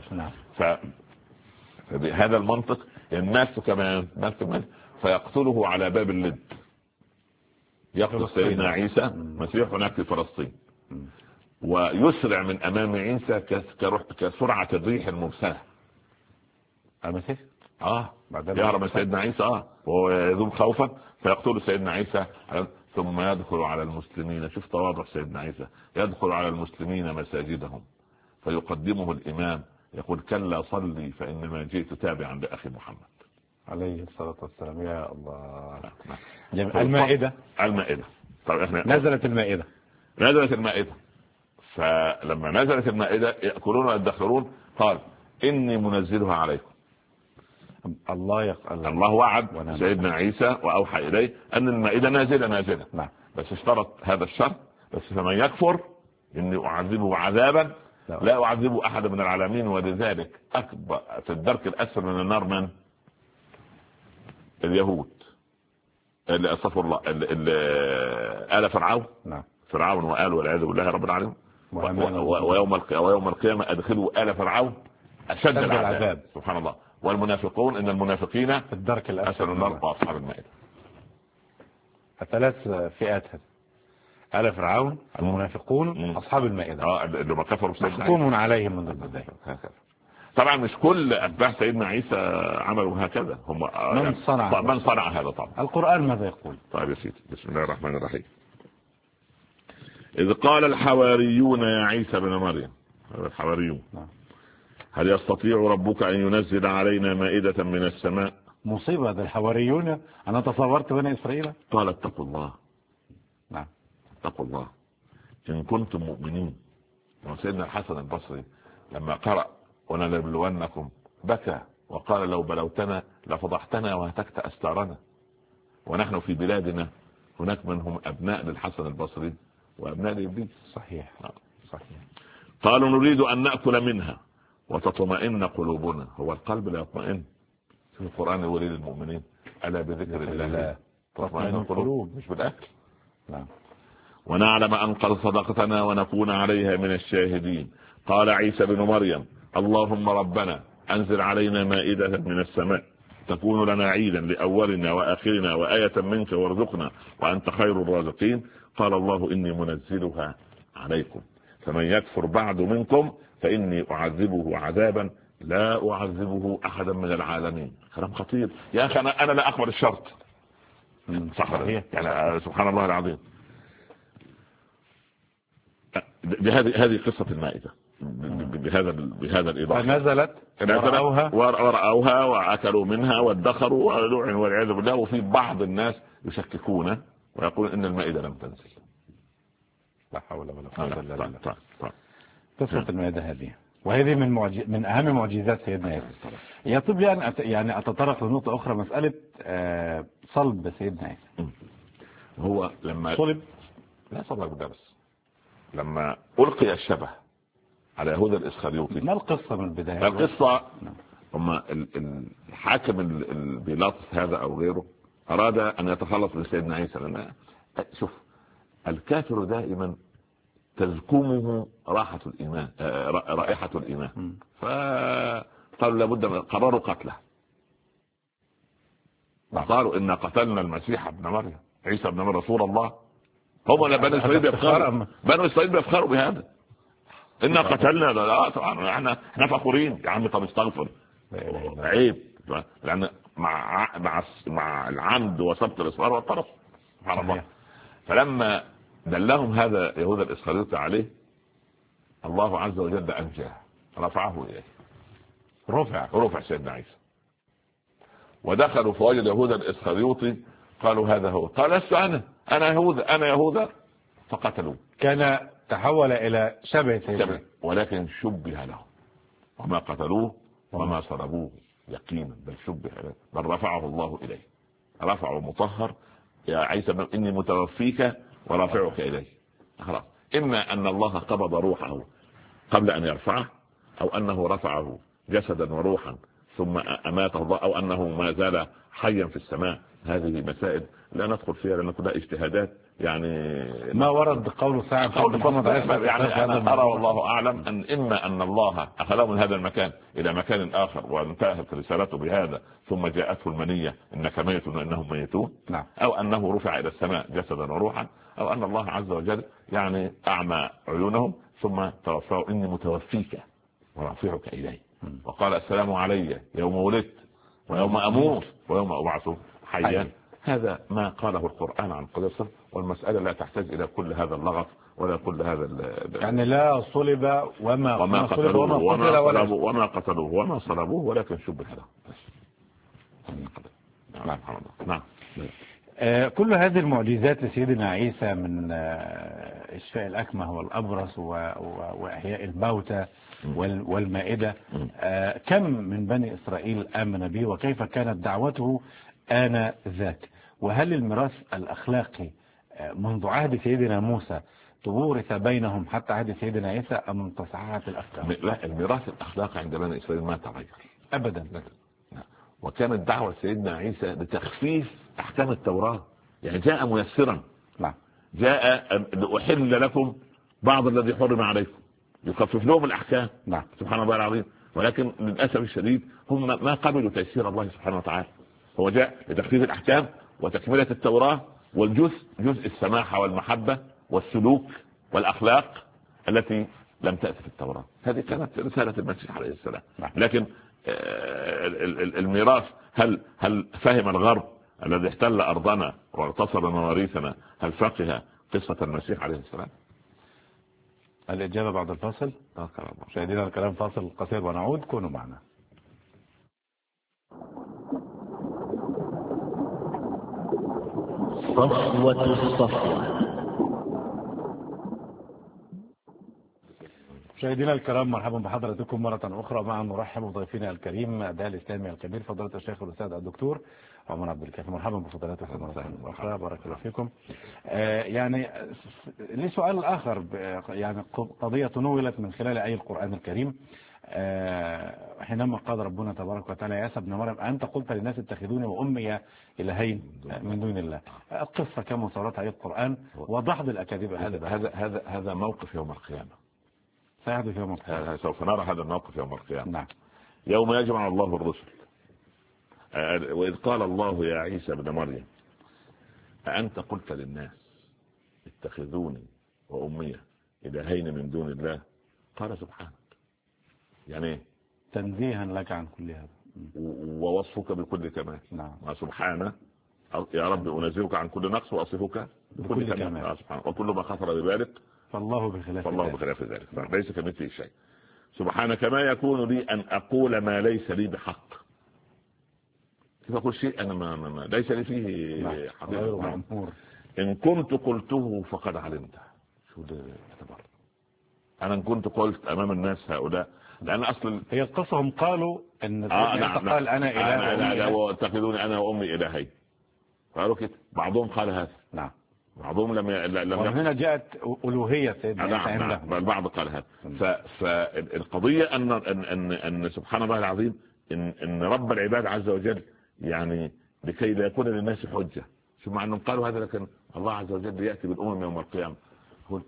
فبهذا المنطق الناس كمان فيقتله على باب اللد، يقتل سيدنا عيسى مسيح هناك في فلسطين، ويسرع من أمام عيسى كسرعة الريح المرسلة.
المسيح
يهرب سيدنا عيسى وهو يذوب خوفا، فيقتل سيدنا عيسى، ثم يدخل على المسلمين. شوف تواضع سيدنا عيسى، يدخل على المسلمين مساجدهم فيقدمه الإمام، يقول كلا صلي فإنما جئت تابعا لأخي محمد
عليه الصلاة والسلام. يا الله.
المائدة. طيب احنا
نزلت
المائدة، فلما نزلت المائدة يأكلون ويدخرون، قال إني منزلها عليكم. الله وعد سيدنا عيسى وأوحى إليه أن المائدة نازلة،
نعم.
بس اشترط هذا الشرط، بس فمن يكفر إني أعذبه عذابا لا أعذبه أحد من العالمين. ولذلك أكبر في الدرك الأسفل من النار من؟ اليهود، اللي أصفر الله، آل فرعون،
نعم.
فرعون وآل والعياذ بالله رب العالمين. ويوم القيامة أدخلوا آل فرعون أشد العذاب. سبحان الله. والمنافقون إن المنافقين
في الدرك
الأسفل من النار وأصحاب المائدة.
3 فئات: آل فرعون، المنافقون، أصحاب المائدة.
اللي ما كفروا
محكوم عليهم من البداية.
طبعا مش كل أتباع سيدنا عيسى عملوا هكذا، هم من صنع هذا. طبعا
القرآن ماذا يقول؟
طيب يا سيدي، بسم الله الرحمن الرحيم. إذ قال الحواريون يا عيسى بن مريم، الحواريون. هل يستطيع ربك أن ينزل علينا مائدة من السماء؟
مصيبة، هذا الحواريون أنا تصورت بني إسرائيل.
قال اتقوا الله.
نعم،
اتقوا الله إن كنتم مؤمنين. وسيدنا الحسن البصري لما قرأ ولنبلونكم بكى وقال لو بلوتنا لفضحتنا وهتكت أستارنا. ونحن في بلادنا هناك من هم أبناء للحسن البصري وأبناء لإبليس.
صحيح.
قالوا نريد أن نأكل منها وتطمئن قلوبنا. هو القلب لا يطمئن؟ في القرآن يقول للمؤمنين ألا بذكر الله تطمئن القلوب، مش بالأكل.
نعم.
ونعلم أن قد صدقتنا ونكون عليها من الشاهدين. قال عيسى بن مريم اللهم ربنا أنزل علينا مائدة من السماء تكون لنا عيدا لأولنا وآخرنا وآية منك وارزقنا وأنت خير الرازقين. قال الله إني منزلها عليكم فمن يكفر بعد منكم فإني أعذبه عذابا لا أعذبه أحدا من العالمين. كلام خطير يا أخي. أنا لا أقبل الشرط. صح يعني سبحان الله العظيم. هذه قصة المائدة بهذا الإضافة.
فنزلت
ورأوها وأكلوا منها وادخروا ولعنوا والعياذ بالله. وفي بعض الناس يشككون ويقول إن المائدة لم تنزل.
لا حول ولا قوة إلا بالله. قصة المائدة هذه، وهذه من أهم معجزات سيدنا عيسى. يطلب لي أن يعني أتطرق لنقطة أخرى، مسألة صلب سيدنا عيسى.
هو لما
صلب،
لا صلب بالدرس، لما ألقي الشبه على يهوذا الإسخريوطي.
ما القصة من البداية؟
القصة هم الحاكم بيلاطس هذا أو غيره أراد أن يتخلص من سيدنا عيسى. لأن شوف الكافر دائما تزكمه رائحة الإيمان. فقالوا لابد من قرروا قتله. قالوا إن قتلنا المسيح ابن مريم عيسى ابن مريم رسول الله. هم بني إسرائيل بيفخروا بهذا. إن قتلنا. لا طبعا احنا فخورين يا عم. طب استغفر، عيب. لأن مع العمد وسبط الإصرار والطرف سبحان الله. فلما دلهم هذا يهوذا الإسخريوطي عليه الله عز وجل أنجاه، رفعه إليه. رفع سيدنا عيسى ودخلوا في وجه يهوذا الإسخريوطي. قالوا هذا هو. قال لست أنا يهوذا. فقتلوه.
كان تحول إلى شبه
ولكن شبه له وما قتلوه وما صلبوه يقينا بل شبه له بل رفعه الله إليه. رفعه مطهر. يا عيسى إني متوفيك ورافعك إليه. خلاص. إما أن الله قبض روحه قبل أن يرفعه أو أنه رفعه جسدا وروحا ثم أماته الله أو أنه ما زال حيا في السماء. هذه مسائل لا ندخل فيها لأن كلها اجتهادات. يعني
ما ورد بقول ساعة
يعني أنا أرى والله أعلم أن إما أن الله أخذه من هذا المكان إلى مكان آخر وانتهت رسالته بهذا ثم جاءته المنية إنك ميت وإنهم ميتون.
نعم.
أو أنه رفع إلى السماء جسدا وروحا أو أن الله عز وجل يعني أعمى عيونهم ثم توفاه إني متوفيك ورافعك إليه. وقال السلام علي يوم ولدت ويوم أموت ويوم أبعث حيا. هذا ما قاله القرآن عن قدسه. والمسألة لا تحتاج إلى كل هذا اللغط ولا كل هذا
يعني لا صلب
وما قتلوه وما صلبوه ولكن شبه له. نعم.
كل هذه المعجزات لسيدنا عيسى من إشفاء الأكمه والأبرص وإحياء الموتى والمائدة، كم من بني إسرائيل آمن به وكيف كانت دعوته آنذاك؟ وهل الميراث الأخلاقي منذ عهد سيدنا موسى تورث بينهم حتى عهد سيدنا عيسى أم تصححت الأفكار؟
لا، الميراث الأخلاقي عند بني إسرائيل ما تغير
أبدا.
وكانت دعوة سيدنا عيسى لتخفيف أحكام التوراة. يعني جاء ميسرا.
نعم.
جاء لأحل لكم بعض الذي حرم عليكم، يخفف لهم الأحكام.
نعم.
سبحان الله العظيم. ولكن للأسف الشديد هم ما قبلوا تيسير الله سبحانه وتعالى. هو جاء لتخفيف الأحكام وتكملة التوراة جزء السماحة والمحبة والسلوك والأخلاق التي لم تأتي في التوراة. هذه كانت رسالة المسيح عليه السلام. لكن الميراث هل فهم الغرب الذي احتل أرضنا واغتصب مواريثنا هل فقه قصة المسيح عليه السلام؟
الإجابة بعد الفاصل. مشاهدينا الكلام فاصل قصير ونعود، كونوا معنا.
صفوة الصفوة.
مشاهدينا الكرام، مرحبا بحضراتكم مرة أخرى. معا نرحب بضيفنا الكريم الداعية الإسلامي الكبير فضيلة الشيخ الأستاذ الدكتور عمر عبد الكافي. مرحبا بفضيلتكم مرة أخرى، بارك الله فيكم. يعني لي سؤال آخر، يعني قضية تنولت من خلال آية القرآن الكريم حينما قال ربنا تبارك وتعالى: يا عيسى ابن مريم أنت قلت للناس اتخذوني وأمي إلهين من دون الله. القصة كما صورتها آية القرآن ودحض الأكاذيب.
هذا موقف يوم القيامة،
سيحدث يوم القيامة.
سوف نرى هذا الموقف يوم القيامة.
نعم.
يوم يجمع الله الرسل. وإذ قال الله يا عيسى ابن مريم أأنت قلت للناس اتخذوني وأمي إلهين من دون الله؟ قال سبحانك. يعني
تنزيها لك عن كل هذا
ووصفك بكل كمال.
نعم.
سبحانه يا رب أنزهك عن كل نقص وأصفك بكل كمال. وكل ما خطر ببالك فالله بخلاف ذلك، ليس كمثله شيء. سبحانك ما يكون لي أن أقول ما ليس لي بحق. كيف أقول شيء أنا ما ليس لي فيه حقيقة؟ إن كنت قلته فقد علمته. شو ده اعتبر أنا إن كنت قلت أمام الناس هؤلاء، لأن أصلا
هي القصة هم قالوا إن
نعم
قال أنا إله
واتخذوني أنا وأمي إلهين. قالوا كده، بعضهم قال هذا.
نعم.
بعضهم لم
هنا جاءت ألوهية سيدنا.
نعم. البعض قال هذا. فالقضية أن سبحان الله العظيم إن رب العباد عز وجل يعني لكي لا يكون للناس حجة، ثم أنهم قالوا هذا، لكن الله عز وجل يأتي بالأمم يوم القيامة يقول: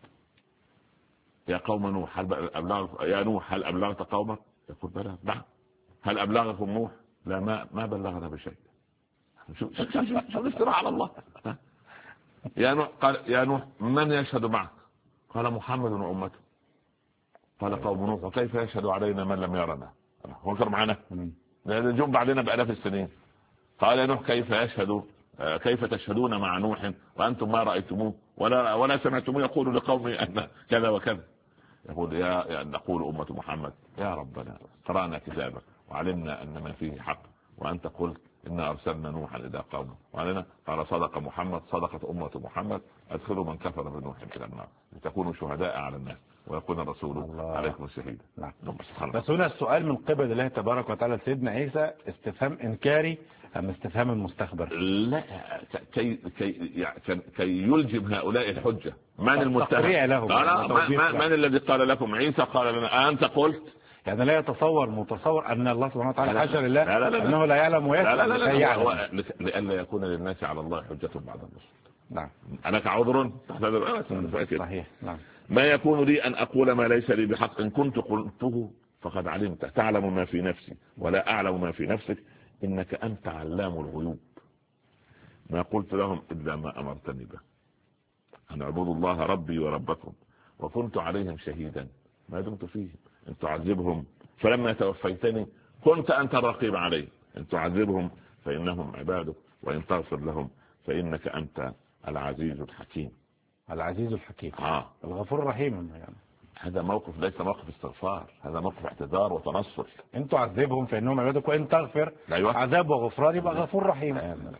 يا قوم نوح يا نوح هل أبلغت قومك؟ يقول: بلى. نعم. هل أبلغكم نوح؟ لا، ما بلغنا بشيء. شو الافتراء على الله. يا نوح قال: يا نوح من يشهد معك؟ قال: محمد وأمته. قال قوم نوح: وكيف يشهد علينا من لم يرنا؟ هو كان معنا نجوم بعدنا بآلاف السنين. قال يا نوح: كيف تشهدون مع نوح وأنتم ما رأيتموه ولا سمعتموه يقول لقومه أن كذا وكذا؟ يقول: نقول أمة محمد يا ربنا قرأنا كتابك وعلمنا أن ما فيه حق، وأنت قلت إنا أرسلنا نوحا إلى قومه وعلينا. قال: صدق محمد، صدقت أمة محمد، أدخلوا من كفر بنوح إلى النار لتكونوا شهداء على الناس ويكون الرسول عليكم شهيدا.
نعم. بس هنا السؤال من قبل الله تبارك وتعالى سيدنا عيسى استفهام إنكاري أم استفهام المستخبر؟
لا، كي يلجم هؤلاء الحجة. من المتهم؟ من الذي قال لكم؟ عيسى قال لنا أنت قلت.
يعني لا متصور أن الله سبحانه وتعالى حاشا لله أنه لا يعلم ويسأل.
لألا يكون للناس على الله حجة بعد الرسل.
نعم.
أنا كعذر
صحيح. نعم.
ما يكون لي أن أقول ما ليس لي بحق، إن كنت قلته فقد علمت، تعلم ما في نفسي ولا أعلم ما في نفسك، إنك أنت علام الغيوب. ما قلت لهم إلا ما أمرتني به، أن اعبدوا الله ربي وربكم، وكنت عليهم شهيدا ما دمت فيهم، إن تعذبهم فلما توفيتني كنت أنت الرقيب عليهم، إن تعذبهم فإنهم عبادك وإن تغفر لهم فإنك أنت العزيز الحكيم.
العزيز الحكيم. الغفور الرحيم. يعني
هذا موقف ليس موقف استغفار، هذا موقف اعتذار وتنصر.
إن تعذبهم فإنهم عبادك وإن تغفر عذاب وغفران يبقى غفور رحيم.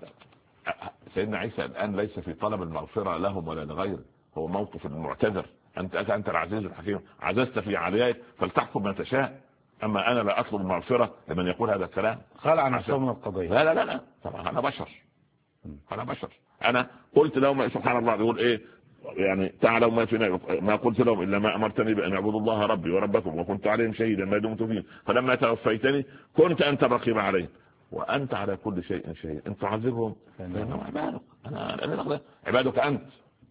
سيدنا عيسى الآن ليس في طلب المغفرة لهم ولا لغيره، هو موقف المعتذر. أنت العزيز الحكيم، عززت في عليائك فلتحكم ما تشاء، أما أنا لا أطلب المغفرة لمن يقول هذا الكلام.
خلع نفسه من القضية.
لا طبعا أنا بشر. أنا قلت لهم سبحان الله يقول إيه يعني: تعالوا ما قلت لهم إلا ما أمرتني بأن اعبدوا الله ربي وربكم وكنت عليهم شهيدا ما دمت فيهم فلما توفيتني كنت أنت الرقيب عليهم وأنت على كل شيء شهيد، إن تعذبهم فإنهم عبادك، أنا عبادك أنت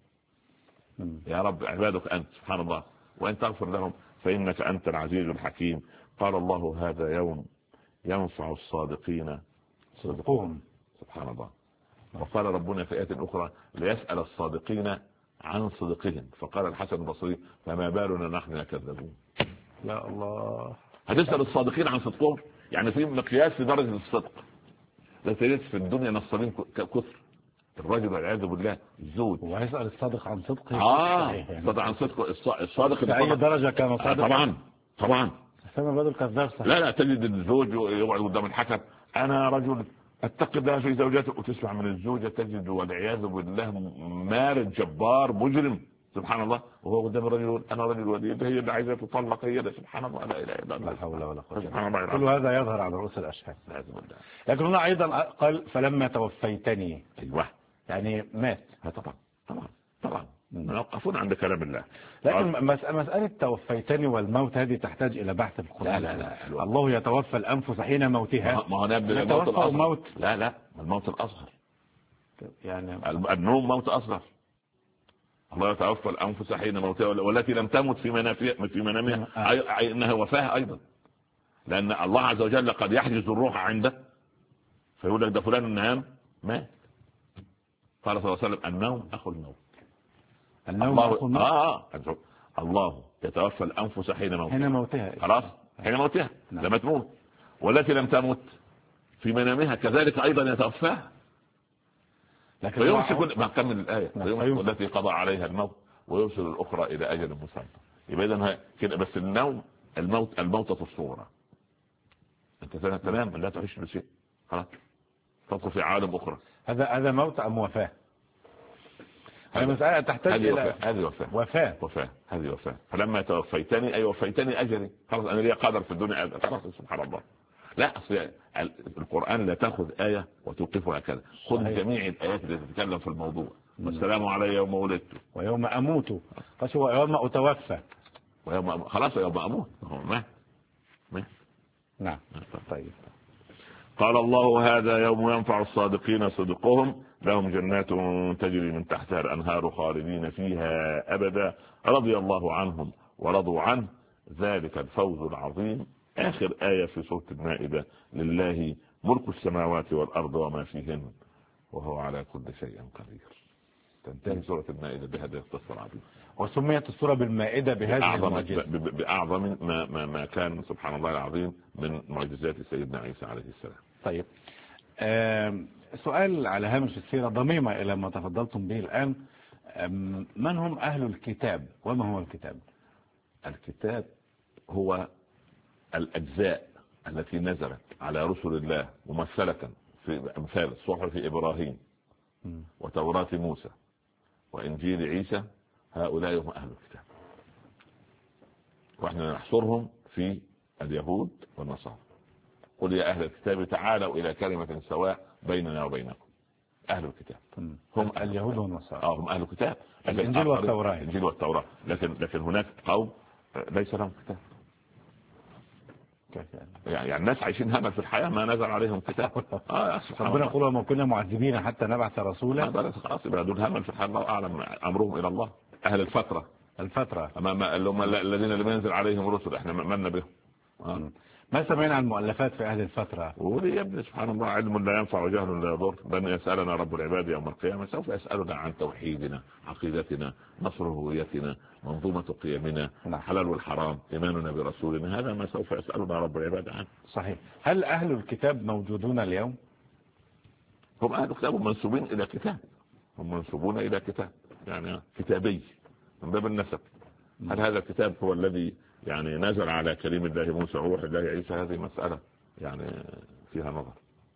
يا رب، عبادك أنت سبحان الله، وإن تغفر لهم فإنك أنت العزيز الحكيم. قال الله: هذا يوم ينفع الصادقين صدقهم. سبحان الله. وقال ربنا في آية أخرى: ليسأل الصادقين عن صدقهم، فقال الحسن البصري: فما بالنا نحن يكذبون.
لا الله،
هتسأل الصادقين عن صدقهم، يعني في مقياس في درجة الصدق. لا تجد في الدنيا نصابين كثر، الرجل والعياذ بالله الزوج.
ويسأل الصادق عن صدقه.
الصادق عن صدقه. الصادق
في أي درجة كان صادق؟
طبعا
سمع الرجل كذاب صحيح.
لا تجد الزوج يقعد قدام الحكم انا رجل اتقي الله في زوجته، وتسمع من الزوجه تجد والعياذ بالله مارد جبار مجرم سبحان الله، وهو قدام الرجل يقول انا رجل وديد، هي اللي عايزه تطلق، هي اللي سبحان الله لا اله الا الله.
لا حول ولا قوه
سبحان الله.
كل هذا يظهر على رؤوس الاشهاد. لكن هنا ايضا قال فلما توفيتني.
ايوه
يعني مات.
طبعا نوقفون عند كلام الله.
لكن مسألة توفيتني والموت هذه تحتاج إلى بحث في القرآن.
لا.
الله يتوفى الأنفس حين موتها.
ما هو نبدأ الموت الأصغر. لا الموت الأصغر
يعني
النوم موت أصغر. الله يتوفى الأنفس حين موتها والتي لم تمت في منامها إنها وفاة أيضا، لأن الله عز وجل قد يحجز الروح عنده فيقول لك ده فلان نام مات. قال صلى الله عليه وسلم النوم أخو الموت. الله يتوفى الأنفس حين موتها. خلاص حين موتها لما تموت، والتي لم تمت في منامها كذلك أيضا يتوفاها. لكن فيمسك ما كمل الآية والتي قضى عليها الموت ويرسل الأخرى إلى أجل مسمى. يبقى إذن كده بس النوم الموتة الصورة. أنت تنام لا تعيش بشيء خلاص تدخل في عالم أخرى.
هذا موت أم وفاة؟ هذه مسألة تحتاج إلى
هذه وفاة. هذه وفاة. فلما توفيتني أي وفيتني أجري خلاص أنا لي قدر في الدنيا خلاص سبحان الله. لا أصل القرآن لا تأخذ آية وتوقفها هكذا، خذ جميع الآيات التي تتكلم في الموضوع. والسلام علي يوم ولدت
ويوم أموت ويوم أتوفى
خلاص يوم أموت ما
نعم. طيب
قال الله هذا يوم ينفع الصادقين صدقهم لهم جنات تجري من تحتها الأنهار خالدين فيها أبدا رضي الله عنهم ورضوا عنه ذلك الفوز العظيم. آخر آية في سورة المائدة لله ملك السماوات والأرض وما فيهن وهو على كل شيء قدير. تنتهي سورة المائدة بهذه القصة العظيمة.
وسميت السورة بالمائدة بهذه المعجزة
بأعظم ما كان سبحان الله العظيم من معجزات سيدنا عيسى عليه السلام.
طيب سؤال على هامش السيرة ضميمة إلى ما تفضلتم به الآن. من هم أهل الكتاب وما هو الكتاب؟
الكتاب هو الأجزاء التي نزلت على رسل الله ممثلة في أمثال صحف إبراهيم وتوراة موسى وإنجيل عيسى. هؤلاء هم أهل الكتاب، وإحنا نحصرهم في اليهود والنصارى. قل يا أهل الكتاب تعالوا إلى كلمة سواء بيننا وبينكم. أهل الكتاب
هم اليهود والنصارى.
هم أهل الكتاب
الإنجيل والتوراة.
الإنجيل والتوراة. لكن هناك قوم ليس لهم كتاب. يعني الناس عايشين همل في الحياة ما نزل عليهم كتاب.
ربنا يقول وما كنا معذبين حتى نبعث رسولا.
خلاص يبقى دول همل في الحياة الله أعلم أمرهم إلى الله. أهل الفترة أمام الذين لم ينزل عليهم رسل احنا مأمنا بهم.
ما سمعنا عن المؤلفات في أهل الفترة؟
ولي يا ابني سبحان الله علم لا ينفع وجهل لا يضر. لن يسألنا رب العباد يوم القيامة سوف يسألنا عن توحيدنا عقيدتنا نصر هويتنا منظومة قيمنا الحلال والحرام إيماننا برسولنا. هذا ما سوف يسألنا رب العباد عنه.
صحيح. هل أهل الكتاب موجودون اليوم؟
هم أهل الكتاب منسوبين إلى كتاب، هم منسوبون إلى كتاب يعني كتابي من باب النسب. هل هذا الكتاب هو الذي يعني نزل على كريم الله موسى وروح الله عيسى؟ هذه مسألة يعني فيها نظر.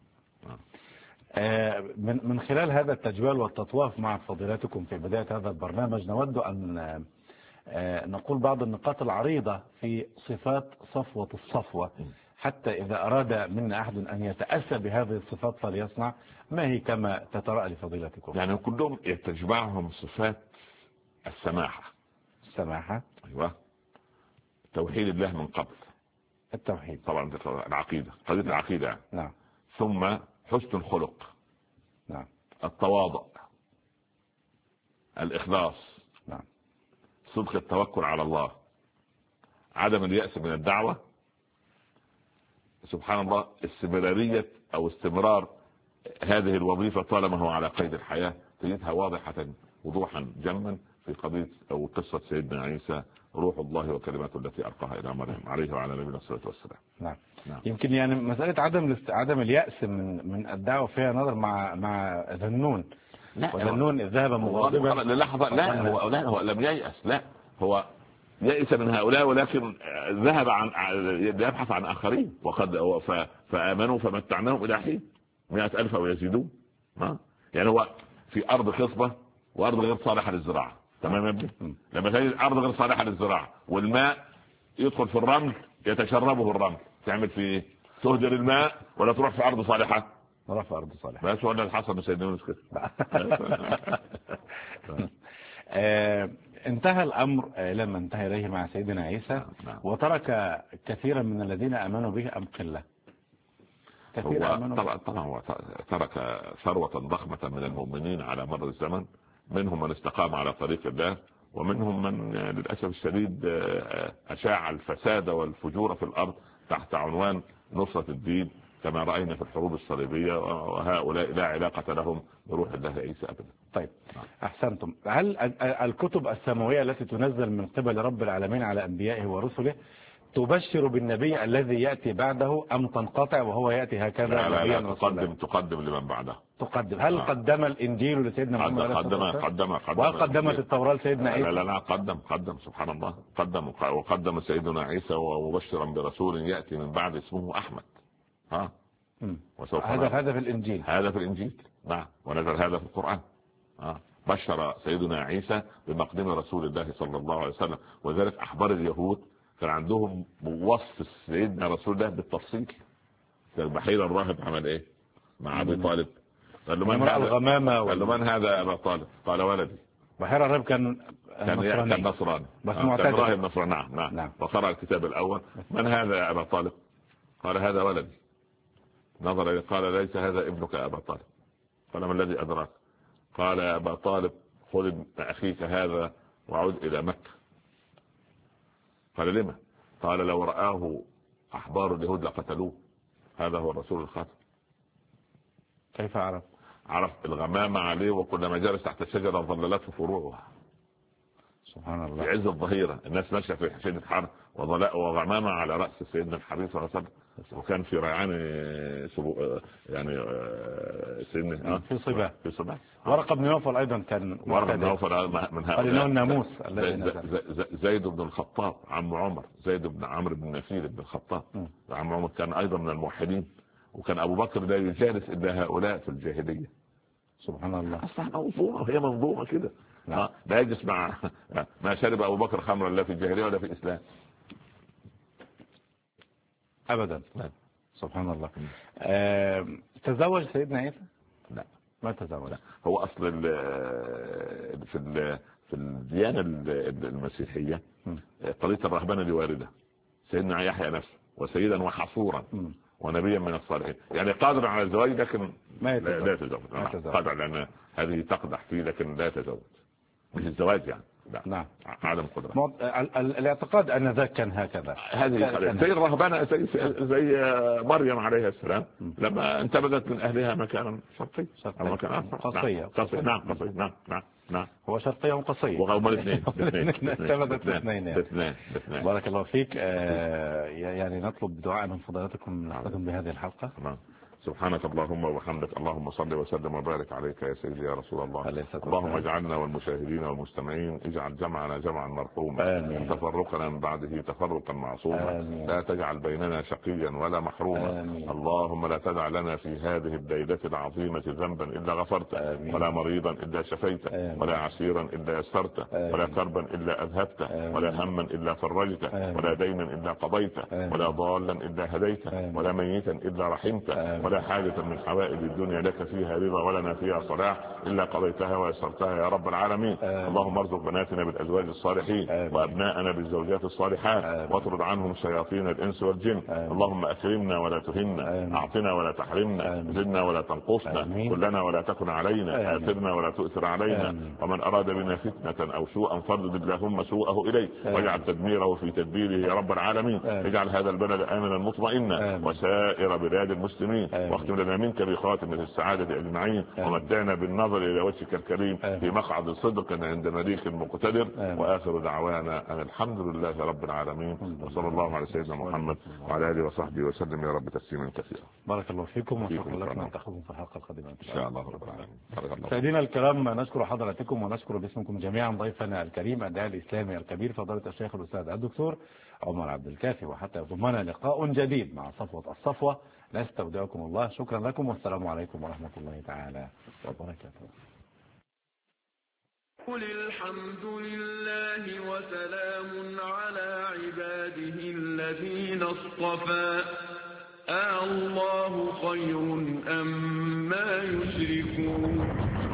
من خلال هذا التجوال والتطواف مع فضيلتكم في بداية هذا البرنامج نود أن نقول بعض النقاط العريضة في صفات صفوة الصفوة، حتى إذا أراد منا أحد أن يتأسى بهذه الصفات فليصنع. ما هي كما تترأى لفضيلتكم؟
يعني كلهم يتجمعهم صفات السماحة. أيوة. توحيد الله من قبل.
التوحيد
طبعا العقيدة قضية العقيدة.
نعم.
ثم حسن الخلق.
نعم.
التواضع. الإخلاص.
نعم.
صدق التوكل على الله. عدم اليأس من الدعوة. سبحان الله استمرارية أو استمرار هذه الوظيفة طالما هو على قيد الحياة تجدها واضحة وضوحا جما في قضية أو قصة سيدنا عيسى روح الله وكلماته التي ألقاها إلى مريم عليه وعلى نبينا الصلاة والسلام.
نعم. يمكن يعني مسألة عدم اليأس من الدعوة فيها نظر مع ذنون وذنون إذ ذهب مغاضبا
للحظة. لا هو لم ييأس، لا هو يئس من هؤلاء، ولكن ذهب عن يبحث عن آخرين، وقد فآمنوا فمتعناهم إلى حين 100,000 أو يزيدون. يعني هو في أرض خصبة وأرض غير صالحة للزراعة، تمام يا ابني؟ لما تجد أرض غير صالحة للزراعة والماء يدخل في الرمل يتشربه الرمل، تعمل في إيه؟ تهدر الماء ولا تروح في أرض صالحة؟
نروح في أرض صالحة.
بس ولا الحصل سيدنا يونس كده.
انتهى الأمر لما انتهى إليه مع سيدنا عيسى، وترك كثيرا من الذين آمنوا به أم قلة؟
طبعا هو ترك ثروة ضخمة من المؤمنين على مر الزمن، منهم من استقام على طريق الله، ومنهم من للأسف الشديد أشاع الفساد والفجور في الأرض تحت عنوان نصرة الدين، كما رأينا في الحروب الصليبية، وهؤلاء لا علاقة لهم بروح الله عيسى أبدا.
طيب أحسنتم. هل الكتب السماوية التي تنزل من قبل رب العالمين على أنبيائه ورسله تبشر بالنبي الذي يأتي بعده أم تنقطع وهو يأتي هكذا؟
لا تقدم لمن بعده.
تقدم. هل قدم الإنجيل لسيدنا محمد؟
قدم.
وهل قدمت التوراة لسيدنا عيسى؟
لا قدم سبحان الله، وقدم سيدنا عيسى ومبشرا برسول يأتي من بعد اسمه أحمد.
هذا في الإنجيل.
هذا في الإنجيل، نعم، ونزل هذا في القرآن. بشر سيدنا عيسى بمقدم رسول الله صلى الله عليه وسلم، وذلك أحبار اليهود كان عندهم وصف سيدنا رسول الله بالتفصيل. بحير الراهب عمل ايه مع ابي طالب؟ قال له من هذا ابا طالب؟ قال ولدي.
بحير الراهب كان
نصراني،
بس معتدل.
راهب نصراني، نعم. وقرأ الكتاب الاول. من هذا يا ابا طالب؟ قال هذا ولدي. نظر اليه قال ليس هذا ابنك يا ابا طالب. قال ما الذي ادراك؟ قال يا ابا طالب خذ ابن اخيك هذا وعد الى مكة. قال لما؟ قال لو رآه أحبار اليهود لقتلوه، هذا هو الرسول الخاتم.
كيف عرف؟
عرف الغمامة عليه، وكلما جلس تحت الشجرة ظللته فروعها.
سبحان الله.
في عز الظهيرة الناس ماشية في شدة حر وغمامة على رأس سيدنا الحبيب صلى الله عليه وسلم، وكان في ريعان يعني سيدنا
في صبا.
ورقة
بن نوفل أيضا كان
من هؤلاء
الناموس.
زيد بن الخطاب عم عمر، زيد بن عمرو بن نفيل بن الخطاب عم عمر كان أيضا من الموحدين، وكان أبو بكر لا يجالس إلا هؤلاء في الجاهلية.
سبحان الله.
أصلا منظومة، هي منظومة كده. لا يجلس مع ما شرب أبو بكر خمرا لا في الجاهلية ولا في الإسلام
أبدا. سبحان الله. تزوج سيدنا عيسى؟
لا
ما تزوج. لا.
هو أصل في الديانة المسيحية قضية الرهبنة دي واردة. سيدنا يحيى نفسه وسيدا وحصورا ونبيا من الصالحين، يعني قادر على الزواج لكن لا يتزوج. قادر، لأن هذه تقدح فيه لكن لا يتزوج، مش الزواج يعني. لا.
نعم.
عدم قدرة.
الاعتقاد أن ذاك كان هكذا.
هذه زي الرهبنة، زي مريم عليه السلام لما انتبذت من أهلها مكانا شرقي.
قصية.
نعم قصية. نعم.
هو شرقية وقصية.
وهم الاثنين.
انتبذت الاثنين. بارك الله فيك. يعني نطلب دعاء من فضيلتكم نختم بهذه الحلقة.
نعم. سبحانك اللهم وبحمدك، اللهم صل وسلم وبارك عليك يا سيدي يا رسول الله. اللهم اجعلنا والمشاهدين والمستمعين اجعل جمعنا جمعا مرحوما، تفرقنا من بعده تفرقا معصوما، لا تجعل بيننا شقيا ولا محروما. اللهم لا تدع لنا في هذه الليلة العظيمة ذنبا إلا غفرته، ولا مريضا إلا شفيته، ولا عسيرا إلا يسرته، ولا كربا إلا أذهبته، ولا هما إلا فرجته، ولا دينا إلا قضيته، ولا ضالا إلا هديته، ولا ميتا إلا رحمته، ولا حاجة من حوائج الدنيا لك فيها رضا ولنا فيها صلاح إلا قضيتها ويسرتها يا رب العالمين. اللهم ارزق بناتنا بالأزواج الصالحين وأبناءنا بالزوجات الصالحات، واطرد عنهم شياطين الإنس والجن. اللهم أكرمنا ولا تهنا، أعطنا ولا تحرمنا، زدنا ولا تنقصنا، كلنا ولا تكن علينا، آثرنا ولا تؤثر علينا، ومن أراد بنا فتنة أو سوءا فردد اللهم سوءه إليه، واجعل تدميره في تدبيره يا رب العالمين. اجعل هذا البلد آمنا مطمئنا وسائر بلاد المسلمين، واختم لنا منك بخاتمة السعادة أجمعين، ومتعنا بالنظر إلى وجهك الكريم في مقعد صدق عند مليك مقتدر. وآخر دعوانا أن الحمد لله رب العالمين، وصلى الله على سيدنا محمد وعلى آله وصحبه وسلم يا رب تسليما كثيرا.
بارك الله فيكم وشكرا لكم أن تأخذوا في الحلقة القادمة
إن شاء الله رب العالمين.
سيدنا الكرام، نشكر حضراتكم ونشكر باسمكم جميعا ضيفنا الكريم الداعي الإسلامي الكبير فضيلة الشيخ الأستاذ الدكتور عمر عبد الكافي، وحتى يضمنا لقاء جديد مع صفوة الصفوة نستودعكم الله. شكرا لكم والسلام عليكم ورحمة الله تعالى وبركاته.
قل الحمد لله وسلام على عباده الذين اصطفى الله خير أم ما يشركون.